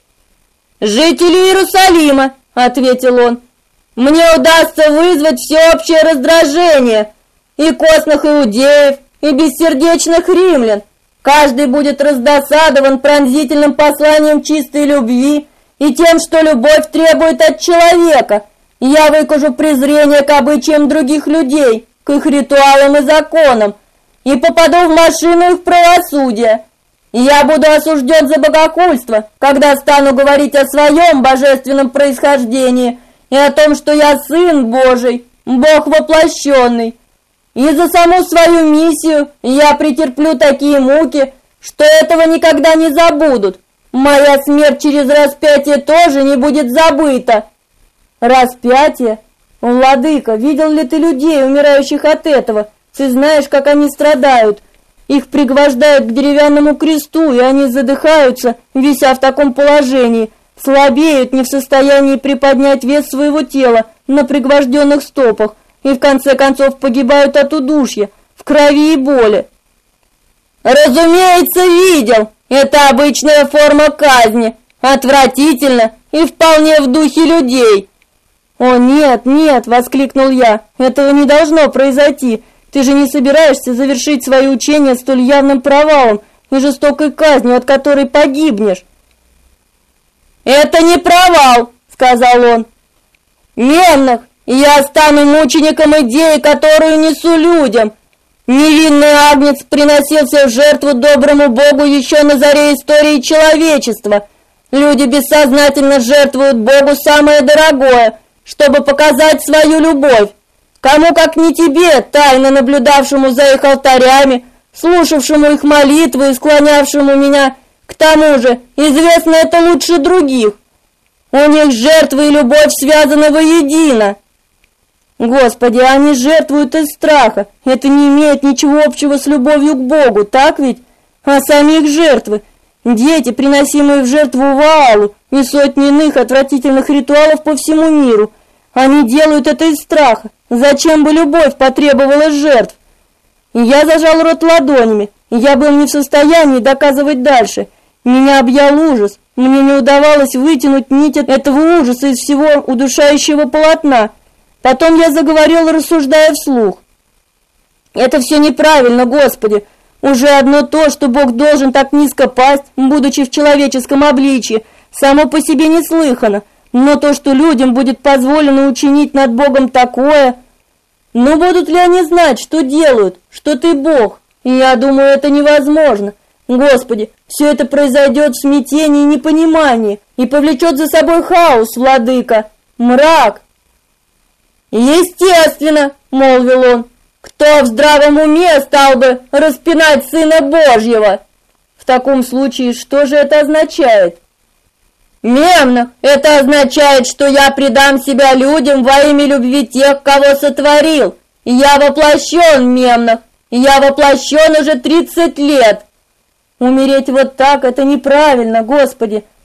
Жители Иерусалима, ответил он. Мне удастся вызвать всеобщее раздражение и костных иудеев, и бессердечных римлян. Каждый будет раздосадован пронзительным посланием чистой любви и тем, что любовь требует от человека. Я выкажу презрение к обычаям других людей, к их ритуалам и законам, и попаду в машину их правосудия. Я буду осужден за богохульство, когда стану говорить о своем божественном происхождении и о том, что я Сын Божий, Бог воплощенный. И за саму свою миссию я претерплю такие муки, что этого никогда не забудут. Моя смерть через распятие тоже не будет забыта. Распятие? Владыка, видел ли ты людей, умирающих от этого? Ты знаешь, как они страдают. Их пригвождают к деревянному кресту, и они задыхаются, вися в таком положении, слабеют, не в состоянии приподнять вес своего тела на пригвожденных стопах, и в конце концов погибают от удушья, в крови и боли. Разумеется, видел. Это обычная форма казни, отвратительно и вполне в духе людей. О, нет, нет, воскликнул я. Этого не должно произойти. Ты же не собираешься завершить свое учение столь явным провалом и жестокой казнью, от которой погибнешь. Это не провал, сказал он. Мемнах, я стану мучеником идеи, которую несу людям. Невинный агнец приносился в жертву доброму Богу еще на заре истории человечества. Люди бессознательно жертвуют Богу самое дорогое, чтобы показать свою любовь. Кому, как не тебе, тайно наблюдавшему за их алтарями, слушавшему их молитвы и склонявшему меня, к тому же, известно это лучше других. У них жертва и любовь связаны воедино. Господи, они жертвуют из страха. Это не имеет ничего общего с любовью к Богу, так ведь? А сами их жертвы, дети, приносимые в жертву Ваалу, и сотни иных отвратительных ритуалов по всему миру. Они делают это из страха. Зачем бы любовь потребовала жертв? Я зажал рот ладонями. Я был не в состоянии доказывать дальше. Меня объял ужас. Мне не удавалось вытянуть нить этого ужаса из всего удушающего полотна. Потом я заговорил, рассуждая вслух. Это все неправильно, Господи. Уже одно то, что Бог должен так низко пасть, будучи в человеческом обличье, само по себе неслыханно. Но то, что людям будет позволено учинить над Богом такое... Но будут ли они знать, что делают, что ты Бог? И я думаю, это невозможно. Господи, все это произойдет в смятении и непонимании и повлечет за собой хаос, Владыка, мрак. Естественно, молвил он, кто в здравом уме стал бы распинать Сына Божьего? В таком случае, что же это означает? Мемнах, это означает, что я предам себя людям во имя любви тех, кого сотворил. Я воплощен, Мемнах, я воплощен уже 30 лет. Умереть вот так, это неправильно, Господи.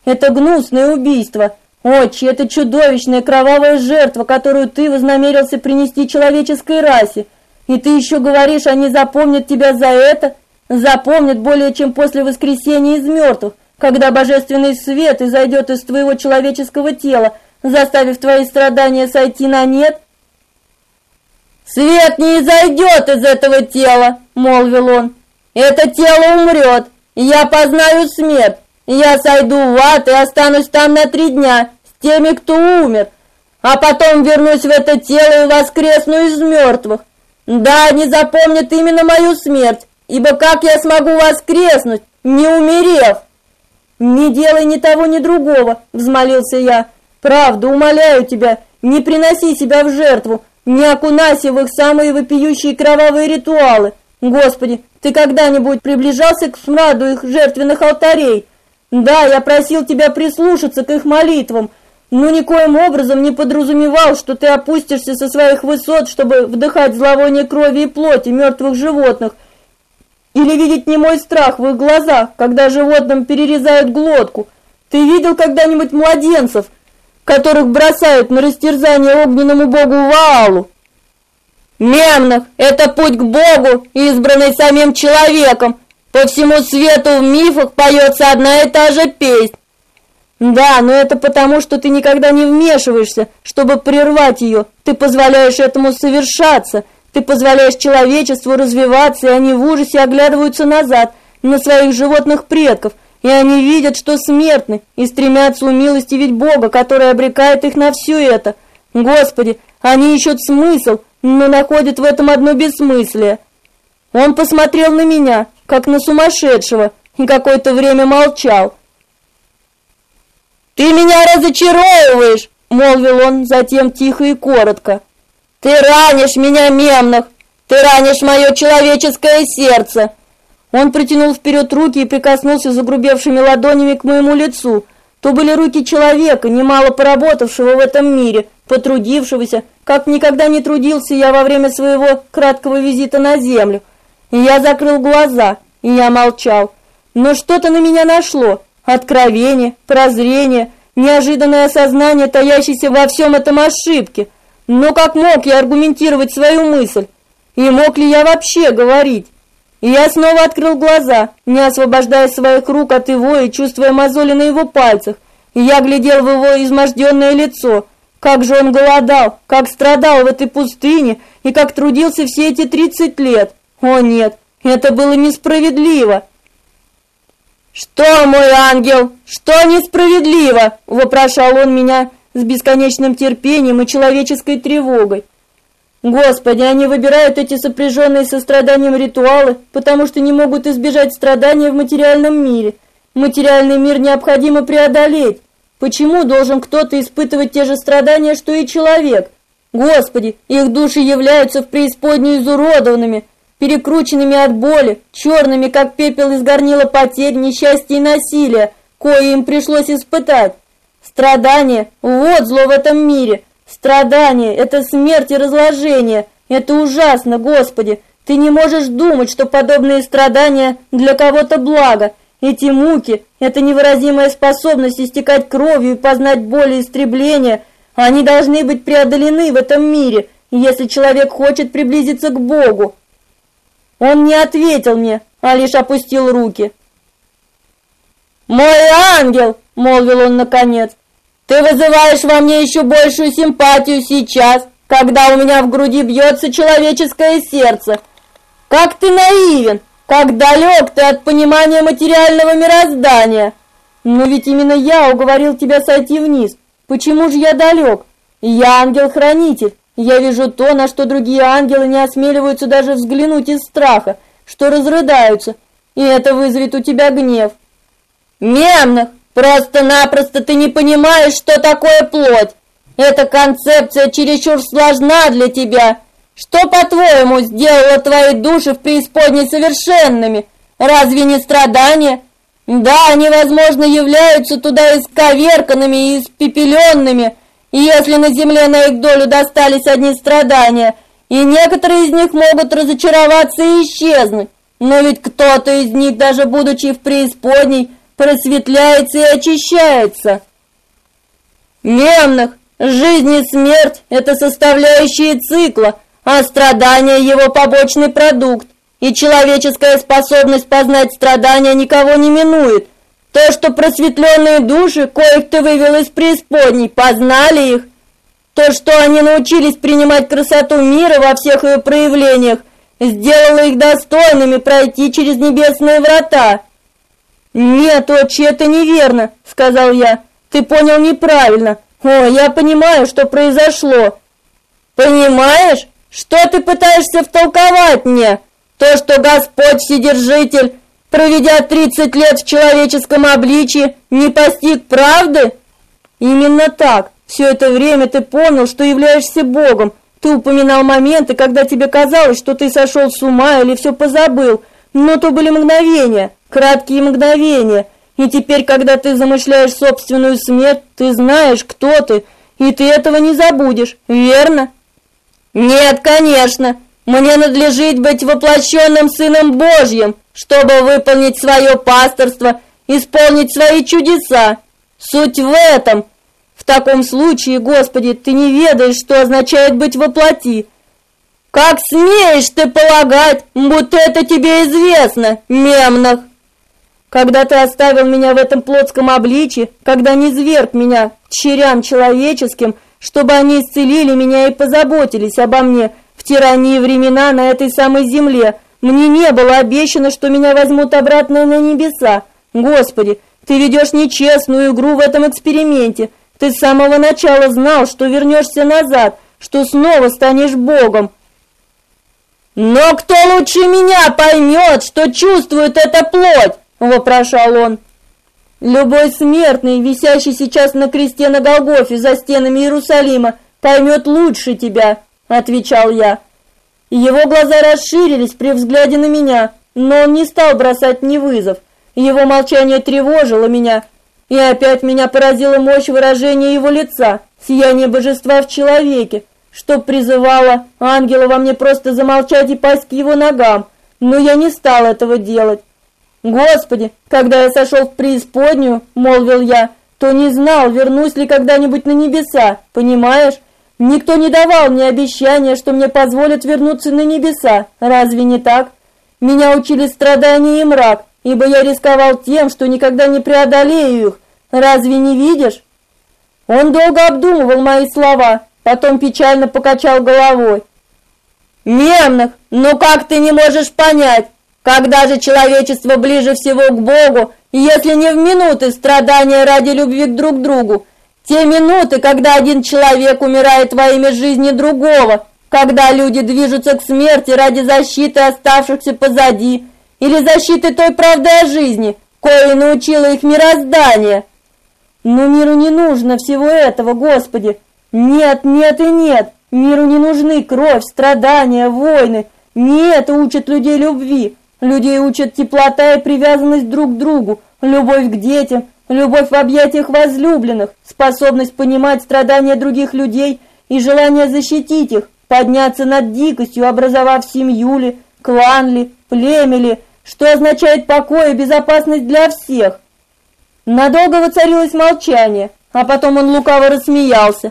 Это гнусное убийство. Отче, это чудовищная кровавая жертва, которую ты вознамерился принести человеческой расе. И ты еще говоришь, они запомнят тебя за это? Запомнят более чем после воскресения из мертвых, когда божественный свет изойдет из твоего человеческого тела, заставив твои страдания сойти на нет? «Свет не изойдет из этого тела», — молвил он. «Это тело умрет, и я познаю смерть. Я сойду в ад и останусь там на 3 дня с теми, кто умер, а потом вернусь в это тело и воскресну из мертвых. Да, они запомнят именно мою смерть, ибо как я смогу воскреснуть, не умерев?» «Не делай ни того, ни другого», — взмолился я. «Правда, умоляю тебя, не приноси себя в жертву, не окунайся в их самые вопиющие кровавые ритуалы. Господи, ты когда-нибудь приближался к смраду их жертвенных алтарей? Да, я просил тебя прислушаться к их молитвам, но никоим образом не подразумевал, что ты опустишься со своих высот, чтобы вдыхать зловоние крови и плоти мертвых животных, или видеть немой страх в их глазах, когда животным перерезают глотку. Ты видел когда-нибудь младенцев, которых бросают на растерзание огненному богу Ваалу? Мемнах — это путь к Богу, избранный самим человеком. По всему свету в мифах поется одна и та же песнь. Да, но это потому, что ты никогда не вмешиваешься, чтобы прервать ее. Ты позволяешь этому совершаться. Ты позволяешь человечеству развиваться, и они в ужасе оглядываются назад, на своих животных предков, и они видят, что смертны, и стремятся умилостивить Бога, который обрекает их на все это. Господи, они ищут смысл, но находят в этом одно бессмыслие. Он посмотрел на меня, как на сумасшедшего, и какое-то время молчал. «Ты меня разочаровываешь», — молвил он затем тихо и коротко. «Ты ранишь меня, Мемнах, ты ранишь мое человеческое сердце». Он протянул вперед руки и прикоснулся загрубевшими ладонями к моему лицу. То были руки человека, немало поработавшего в этом мире, потрудившегося, как никогда не трудился я во время своего краткого визита на землю. И я закрыл глаза, и я молчал. Но что-то на меня нашло. Откровение, прозрение, неожиданное осознание, таящееся во всем этом ошибке. Но как мог я аргументировать свою мысль? И мог ли я вообще говорить? И я снова открыл глаза, не освобождая своих рук от его и чувствуя мозоли на его пальцах. И я глядел в его изможденное лицо. Как же он голодал, как страдал в этой пустыне и как трудился все эти 30 лет. О нет, это было несправедливо. «Что, мой ангел, что несправедливо?» — вопрошал он меня с бесконечным терпением и человеческой тревогой. Господи, они выбирают эти сопряженные со страданием ритуалы, потому что не могут избежать страдания в материальном мире. Материальный мир необходимо преодолеть. Почему должен кто-то испытывать те же страдания, что и человек? Господи, их души являются в преисподней изуродованными, перекрученными от боли, черными, как пепел из горнила потерь, несчастья и насилия, кое им пришлось испытать. Страдание – вот зло в этом мире. Страдание – это смерть и разложение. Это ужасно, Господи. Ты не можешь думать, что подобные страдания для кого-то благо. Эти муки – это невыразимая способность истекать кровью и познать боль и истребление. Они должны быть преодолены в этом мире, если человек хочет приблизиться к Богу. Он не ответил мне, а лишь опустил руки. «Мой ангел!» — молвил он наконец. «Ты вызываешь во мне еще большую симпатию сейчас, когда у меня в груди бьется человеческое сердце. Как ты наивен, как далек ты от понимания материального мироздания. Но ведь именно я уговорил тебя сойти вниз. Почему же я далек? Я ангел-хранитель. Я вижу то, на что другие ангелы не осмеливаются даже взглянуть из страха, что разрыдаются, и это вызовет у тебя гнев. Мемнах, просто-напросто ты не понимаешь, что такое плоть. Эта концепция чересчур сложна для тебя. Что, по-твоему, сделало твои души в преисподней совершенными? Разве не страдания? Да, они, возможно, являются туда исковерканными и испепеленными, и если на земле на их долю достались одни страдания, и некоторые из них могут разочароваться и исчезнуть, но ведь кто-то из них, даже будучи в преисподней, просветляется и очищается. Мемнах, жизнь и смерть – это составляющие цикла, а страдание – его побочный продукт, и человеческая способность познать страдания никого не минует. То, что просветленные души, коих ты вывел из преисподней, познали их, то, что они научились принимать красоту мира во всех ее проявлениях, сделало их достойными пройти через небесные врата. «Нет, отче, это неверно», — сказал я. «Ты понял неправильно. О, я понимаю, что произошло». «Понимаешь? Что ты пытаешься втолковать мне? То, что Господь Вседержитель, проведя 30 лет в человеческом обличье, не постиг правды?» «Именно так. Все это время ты понял, что являешься Богом. Ты упоминал моменты, когда тебе казалось, что ты сошел с ума или все позабыл. Но то были мгновения, краткие мгновения. И теперь, когда ты замышляешь собственную смерть, ты знаешь, кто ты, и ты этого не забудешь, верно?» «Нет, конечно. Мне надлежит быть воплощенным Сыном Божьим, чтобы выполнить свое пасторство, исполнить свои чудеса. Суть в этом. В таком случае, Господи, ты не ведаешь, что означает быть во плоти. Как смеешь ты полагать, будто это тебе известно, Мемнах? Когда ты оставил меня в этом плотском обличье, когда низвергл меня к черям человеческим, чтобы они исцелили меня и позаботились обо мне в те ранние времена на этой самой земле, мне не было обещано, что меня возьмут обратно на небеса. Господи, ты ведешь нечестную игру в этом эксперименте. Ты с самого начала знал, что вернешься назад, что снова станешь Богом. «Но кто лучше меня поймет, что чувствует эта плоть?» – вопрошал он. «Любой смертный, висящий сейчас на кресте на Голгофе за стенами Иерусалима, поймет лучше тебя», – отвечал я. Его глаза расширились при взгляде на меня, но он не стал бросать мне вызов. Его молчание тревожило меня, и опять меня поразила мощь выражения его лица, сияние божества в человеке, что призывало ангела во мне просто замолчать и пасть к его ногам, но я не стал этого делать. «Господи, когда я сошел в преисподнюю, — молвил я, — то не знал, вернусь ли когда-нибудь на небеса, понимаешь? Никто не давал мне обещания, что мне позволят вернуться на небеса, разве не так? Меня учили страдания и мрак, ибо я рисковал тем, что никогда не преодолею их, разве не видишь?» Он долго обдумывал мои слова, потом печально покачал головой. «Мемнах, ну как ты не можешь понять, когда же человечество ближе всего к Богу, если не в минуты страдания ради любви к друг другу, те минуты, когда один человек умирает во имя жизни другого, когда люди движутся к смерти ради защиты оставшихся позади или защиты той правды о жизни, коей научило их мироздание. Но миру не нужно всего этого, Господи. Нет, нет и нет. Миру не нужны кровь, страдания, войны. Не это учит людей любви. Людей учат теплота и привязанность друг к другу, любовь к детям, любовь в объятиях возлюбленных, способность понимать страдания других людей и желание защитить их, подняться над дикостью, образовав семью ли, клан ли, племя ли, что означает покой и безопасность для всех. Надолго воцарилось молчание, а потом он лукаво рассмеялся.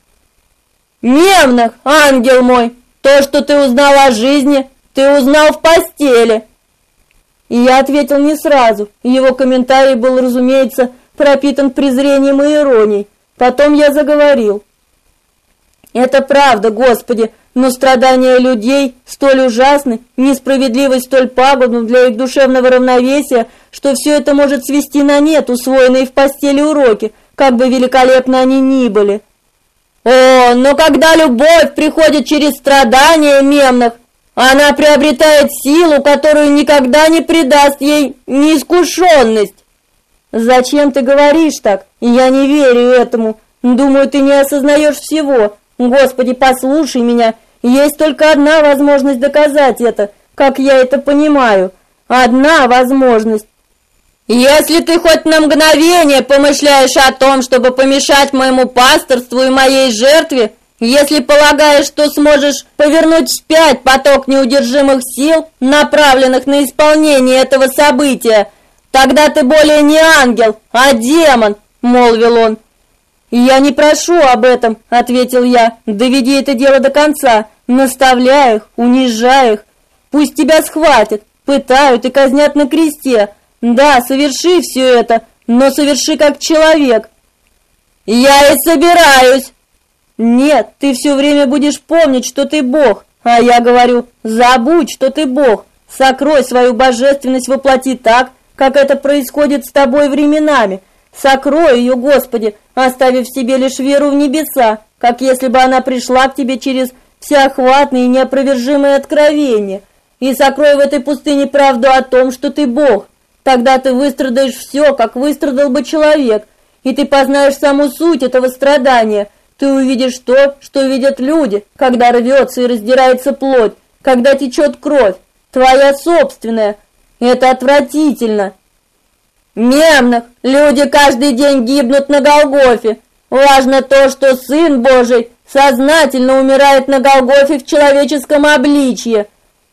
«Мемнах, ангел мой, то, что ты узнал о жизни, ты узнал в постели». И я ответил не сразу, и его комментарий был, разумеется, пропитан презрением и иронией. Потом я заговорил. «Это правда, Господи, но страдания людей столь ужасны, несправедливость столь пагубна для их душевного равновесия, что все это может свести на нет усвоенные в постели уроки, как бы великолепны они ни были». «О, но когда любовь приходит через страдания, Мемнах, она приобретает силу, которую никогда не придаст ей неискушенность». «Зачем ты говоришь так? Я не верю этому. Думаю, ты не осознаешь всего. Господи, послушай меня. Есть только одна возможность доказать это, как я это понимаю. Одна возможность. Если ты хоть на мгновение помышляешь о том, чтобы помешать моему пасторству и моей жертве, если полагаешь, что сможешь повернуть вспять поток неудержимых сил, направленных на исполнение этого события, Тогда ты более не ангел, а демон, молвил он. Я не прошу об этом, ответил я. Доведи это дело до конца, наставляй их, унижай их. Пусть тебя схватят, пытают и казнят на кресте. Да, соверши все это, но соверши как человек. Я и собираюсь. Нет, ты все время будешь помнить, что ты Бог. А я говорю, забудь, что ты Бог. Сокрой свою божественность во плоти так, как это происходит с тобой временами. Сокрой ее, Господи, оставив в себе лишь веру в небеса, как если бы она пришла к тебе через всеохватные и неопровержимые откровения. И сокрой в этой пустыне правду о том, что ты Бог. Тогда ты выстрадаешь все, как выстрадал бы человек, и ты познаешь саму суть этого страдания. Ты увидишь то, что видят люди, когда рвется и раздирается плоть, когда течет кровь, твоя собственная. Это отвратительно. Мемнах, люди каждый день гибнут на Голгофе. Важно то, что Сын Божий сознательно умирает на Голгофе в человеческом обличье.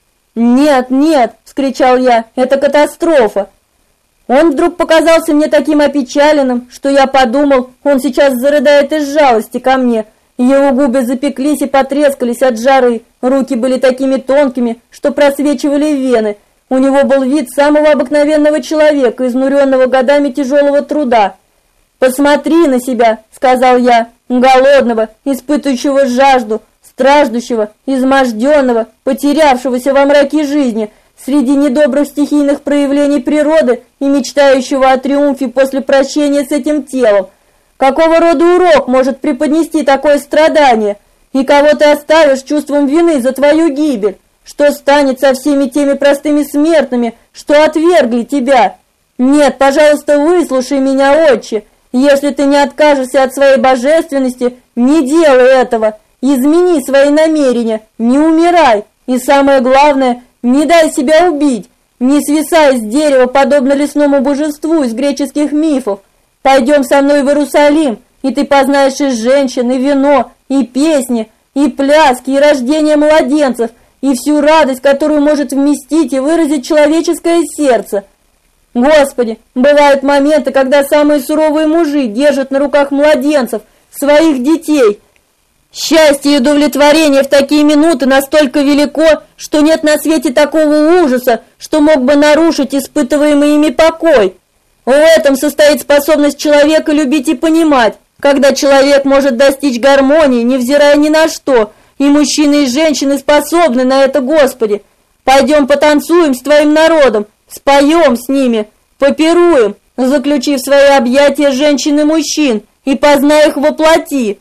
«Нет, нет!» — вскричал я. «Это катастрофа!» Он вдруг показался мне таким опечаленным, что я подумал, он сейчас зарыдает из жалости ко мне. Его губы запеклись и потрескались от жары, руки были такими тонкими, что просвечивали вены. У него был вид самого обыкновенного человека, изнуренного годами тяжелого труда. «Посмотри на себя!» — сказал я, голодного, испытывающего жажду, страждущего, изможденного, потерявшегося во мраке жизни, среди недобрых стихийных проявлений природы и мечтающего о триумфе после прощения с этим телом. Какого рода урок может преподнести такое страдание? И кого ты оставишь чувством вины за твою гибель? Что станет со всеми теми простыми смертными, что отвергли тебя? Нет, пожалуйста, выслушай меня, Отче. Если ты не откажешься от своей божественности, не делай этого. Измени свои намерения, не умирай. И самое главное, не дай себя убить. Не свисай с дерева, подобно лесному божеству из греческих мифов. Пойдем со мной в Иерусалим, и ты познаешь и женщин, и вино, и песни, и пляски, и рождение младенцев, и всю радость, которую может вместить и выразить человеческое сердце. Господи, бывают моменты, когда самые суровые мужи держат на руках младенцев, своих детей. Счастье и удовлетворение в такие минуты настолько велико, что нет на свете такого ужаса, что мог бы нарушить испытываемый ими покой. В этом состоит способность человека любить и понимать, когда человек может достичь гармонии, невзирая ни на что, и мужчины и женщины способны на это, Господи. Пойдем потанцуем с Твоим народом, споем с ними, попируем, заключив в свои объятия женщин и мужчин, и познай их во плоти.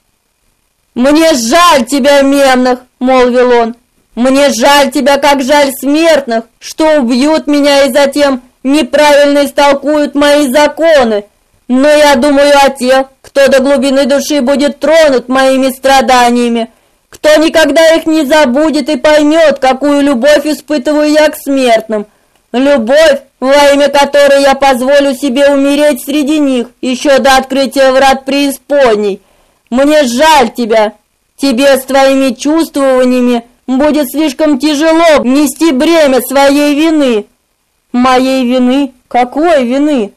«Мне жаль тебя, Мемнах!» — молвил он. «Мне жаль тебя, как жаль смертных, что убьют меня и затем неправильно истолкуют мои законы. Но я думаю о тех, кто до глубины души будет тронут моими страданиями, кто никогда их не забудет и поймет, какую любовь испытываю я к смертным. Любовь, во имя которой я позволю себе умереть среди них еще до открытия врат преисподней. Мне жаль тебя. Тебе с твоими чувствованиями будет слишком тяжело нести бремя своей вины». «Моей вины? Какой вины?»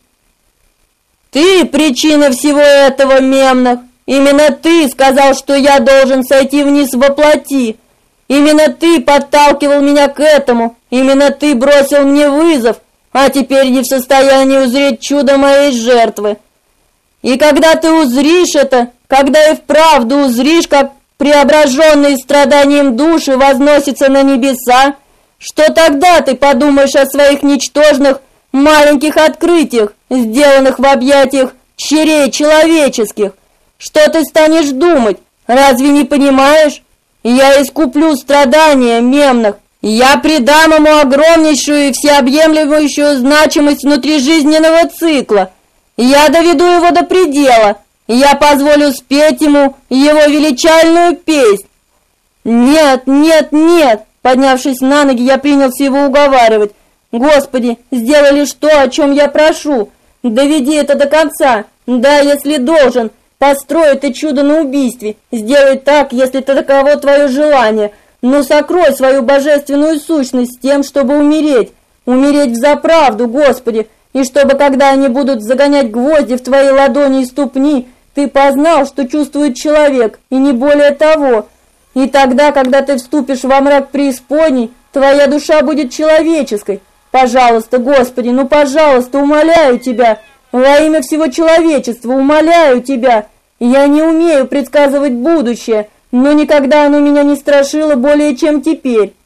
«Ты причина всего этого, Мемнах. Именно ты сказал, что я должен сойти вниз во плоти. Именно ты подталкивал меня к этому. Именно ты бросил мне вызов, а теперь не в состоянии узреть чудо моей жертвы. И когда ты узришь это, когда и вправду узришь, как преображенные страданием души возносятся на небеса, что тогда ты подумаешь о своих ничтожных маленьких открытиях, сделанных в объятиях черей человеческих? Что ты станешь думать? Разве не понимаешь? Я искуплю страдания, Мемнах. Я придам ему огромнейшую и всеобъемлющую значимость внутри жизненного цикла. Я доведу его до предела. Я позволю спеть ему его величальную песнь. Нет, нет, нет. Поднявшись на ноги, я принялся его уговаривать. Господи, сделай лишь то, о чем я прошу. Доведи это до конца. Да, если должен. Построй это чудо на убийстве. Сделай так, если таково твое желание. Но сокрой свою божественную сущность тем, чтобы умереть. Умереть взаправду, Господи. и чтобы, когда они будут загонять гвозди в твои ладони и ступни, ты познал, что чувствует человек, и не более того. И тогда, когда ты вступишь во мрак преисподней, твоя душа будет человеческой. Пожалуйста, Господи, ну, пожалуйста, умоляю Тебя, во имя всего человечества, умоляю Тебя. Я не умею предсказывать будущее, но никогда оно меня не страшило более, чем теперь».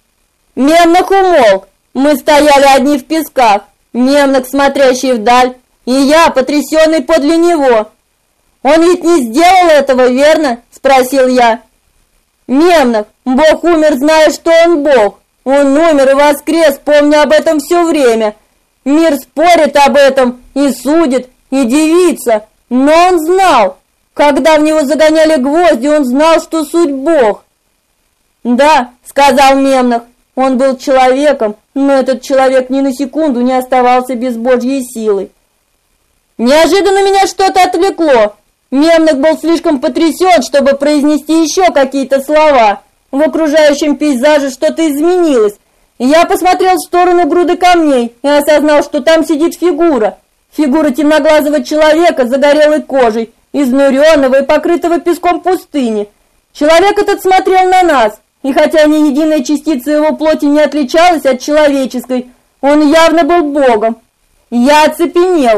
Мемнах умолк. Мы стояли одни в песках, Мемнах, смотрящий вдаль, и я, потрясенный подле него. «Он ведь не сделал этого, верно?» – спросил я. «Мемнах, Бог умер, зная, что Он Бог. Он умер и воскрес, помня об этом все время. Мир спорит об этом и судит, и дивится, но Он знал. Когда в него загоняли гвозди, Он знал, что суть Бог». «Да», – сказал Мемнах, – «он был человеком, но этот человек ни на секунду не оставался без Божьей силы». Неожиданно меня что-то отвлекло. Мемнах был слишком потрясен, чтобы произнести еще какие-то слова. В окружающем пейзаже что-то изменилось. Я посмотрел в сторону груды камней и осознал, что там сидит фигура. Фигура темноглазого человека с загорелой кожей, изнуренного и покрытого песком пустыни. Человек этот смотрел на нас, и хотя ни единая частица его плоти не отличалась от человеческой, он явно был Богом. Я оцепенел.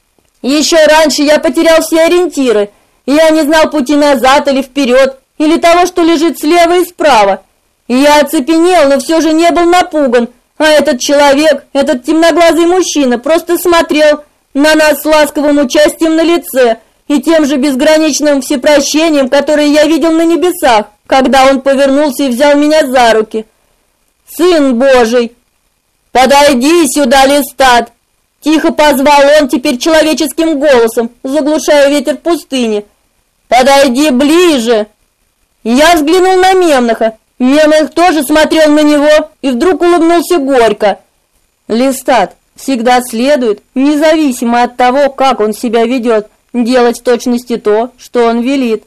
Еще раньше я потерял все ориентиры, и я не знал пути назад или вперед, или того, что лежит слева и справа. И я оцепенел, но все же не был напуган, а этот человек, этот темноглазый мужчина, просто смотрел на нас с ласковым участием на лице и тем же безграничным всепрощением, которое я видел на небесах, когда он повернулся и взял меня за руки. «Сын Божий, подойди сюда, Листат!» Тихо позвал он теперь человеческим голосом, заглушая ветер пустыни. «Подойди ближе!» Я взглянул на Мемнаха. Мемнах тоже смотрел на него и вдруг улыбнулся горько. «Листат, всегда следует, независимо от того, как он себя ведет, делать в точности то, что он велит».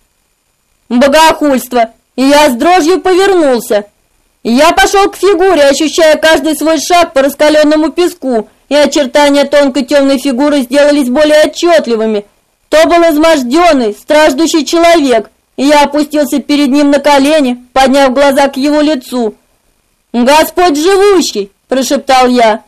Богохульство! И я с дрожью повернулся. Я пошел к фигуре, ощущая каждый свой шаг по раскаленному песку, и очертания тонкой темной фигуры сделались более отчетливыми. То был изможденный, страждущий человек, и я опустился перед ним на колени, подняв глаза к его лицу. «Господь живущий!» – прошептал я.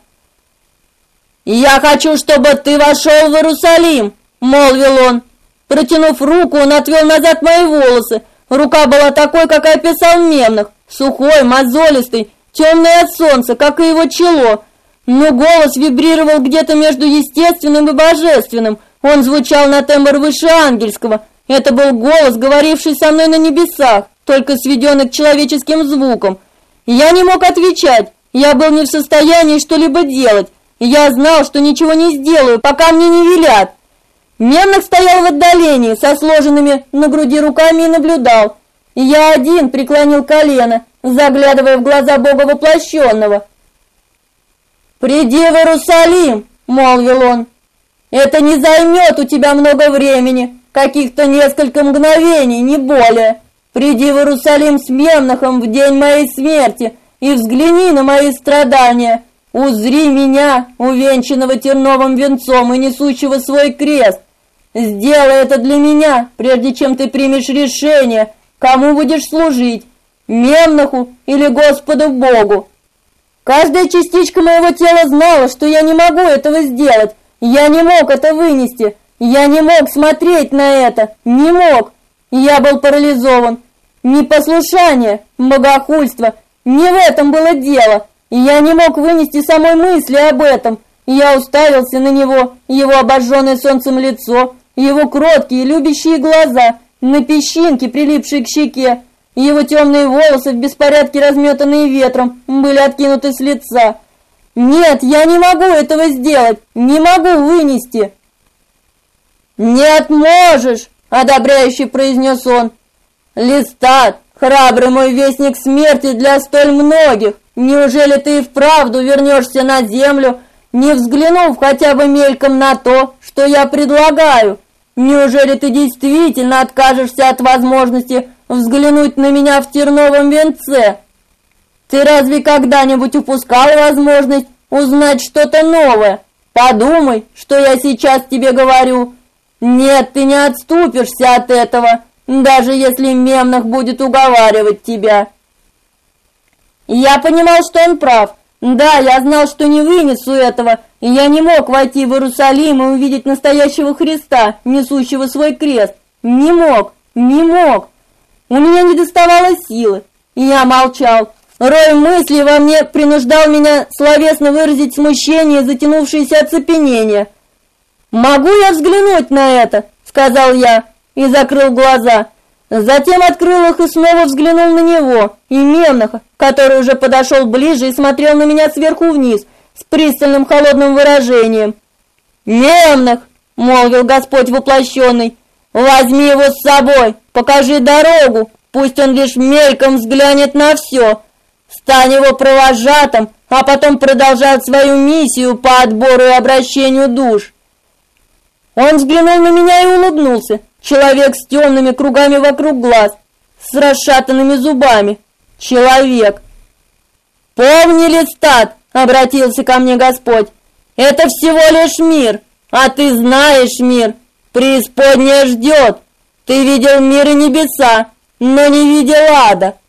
«Я хочу, чтобы ты вошел в Иерусалим!» – молвил он. Протянув руку, он отвел назад мои волосы. Рука была такой, как и описал Мемнах, сухой, мозолистый, темный от солнца, как и его чело. Но голос вибрировал где-то между естественным и божественным. Он звучал на тембр выше ангельского. Это был голос, говоривший со мной на небесах, только сведенный к человеческим звукам. Я не мог отвечать. Я был не в состоянии что-либо делать. Я знал, что ничего не сделаю, пока мне не велят. Мемнах стоял в отдалении, со сложенными на груди руками и наблюдал. И я один преклонил колено, заглядывая в глаза Бога воплощенного. «Приди в Иерусалим», — молвил он. «Это не займет у тебя много времени, каких-то несколько мгновений, не более. Приди в Иерусалим с Мемнахом в день моей смерти и взгляни на мои страдания. Узри меня, увенчанного терновым венцом и несущего свой крест. Сделай это для меня, прежде чем ты примешь решение, кому будешь служить, Мемнаху или Господу Богу». Каждая частичка моего тела знала, что я не могу этого сделать. Я не мог это вынести. Я не мог смотреть на это. Не мог. Я был парализован. Непослушание, богохульство. Не в этом было дело. Я не мог вынести самой мысли об этом. Я уставился на него, его обожженное солнцем лицо, его кроткие, любящие глаза, на песчинки, прилипшие к щеке. Его темные волосы, в беспорядке разметанные ветром, были откинуты с лица. «Нет, я не могу этого сделать, не могу вынести». «Нет, можешь», — одобряюще произнес он. «Листат, храбрый мой вестник смерти для столь многих, неужели ты и вправду вернешься на землю, не взглянув хотя бы мельком на то, что я предлагаю? Неужели ты действительно откажешься от возможности взглянуть на меня в терновом венце? Ты разве когда-нибудь упускал возможность узнать что-то новое? Подумай, что я сейчас тебе говорю. Нет, ты не отступишься от этого, даже если Мемнах будет уговаривать тебя. Я понимал, что он прав. Да, я знал, что не вынесу этого, и я не мог войти в Иерусалим и увидеть настоящего Христа, несущего свой крест. Не мог. У меня недоставало силы, и я молчал. Рой мыслей во мне принуждал меня словесно выразить смущение и затянувшееся оцепенение. «Могу я взглянуть на это?» — сказал я и закрыл глаза. Затем открыл их и снова взглянул на него и Мемнаха, который уже подошел ближе и смотрел на меня сверху вниз с пристальным холодным выражением. «Мемнах!» — молвил Господь воплощенный. «Возьми его с собой, покажи дорогу, пусть он лишь мельком взглянет на все. Стань его провожатым, а потом продолжать свою миссию по отбору и обращению душ». Он взглянул на меня и улыбнулся. Человек с темными кругами вокруг глаз, с расшатанными зубами. Человек. «Помни, Листат, — обратился ко мне Господь, — это всего лишь мир, а ты знаешь мир. Преисподняя ждет. Ты видел мир и небеса, но не видел ада.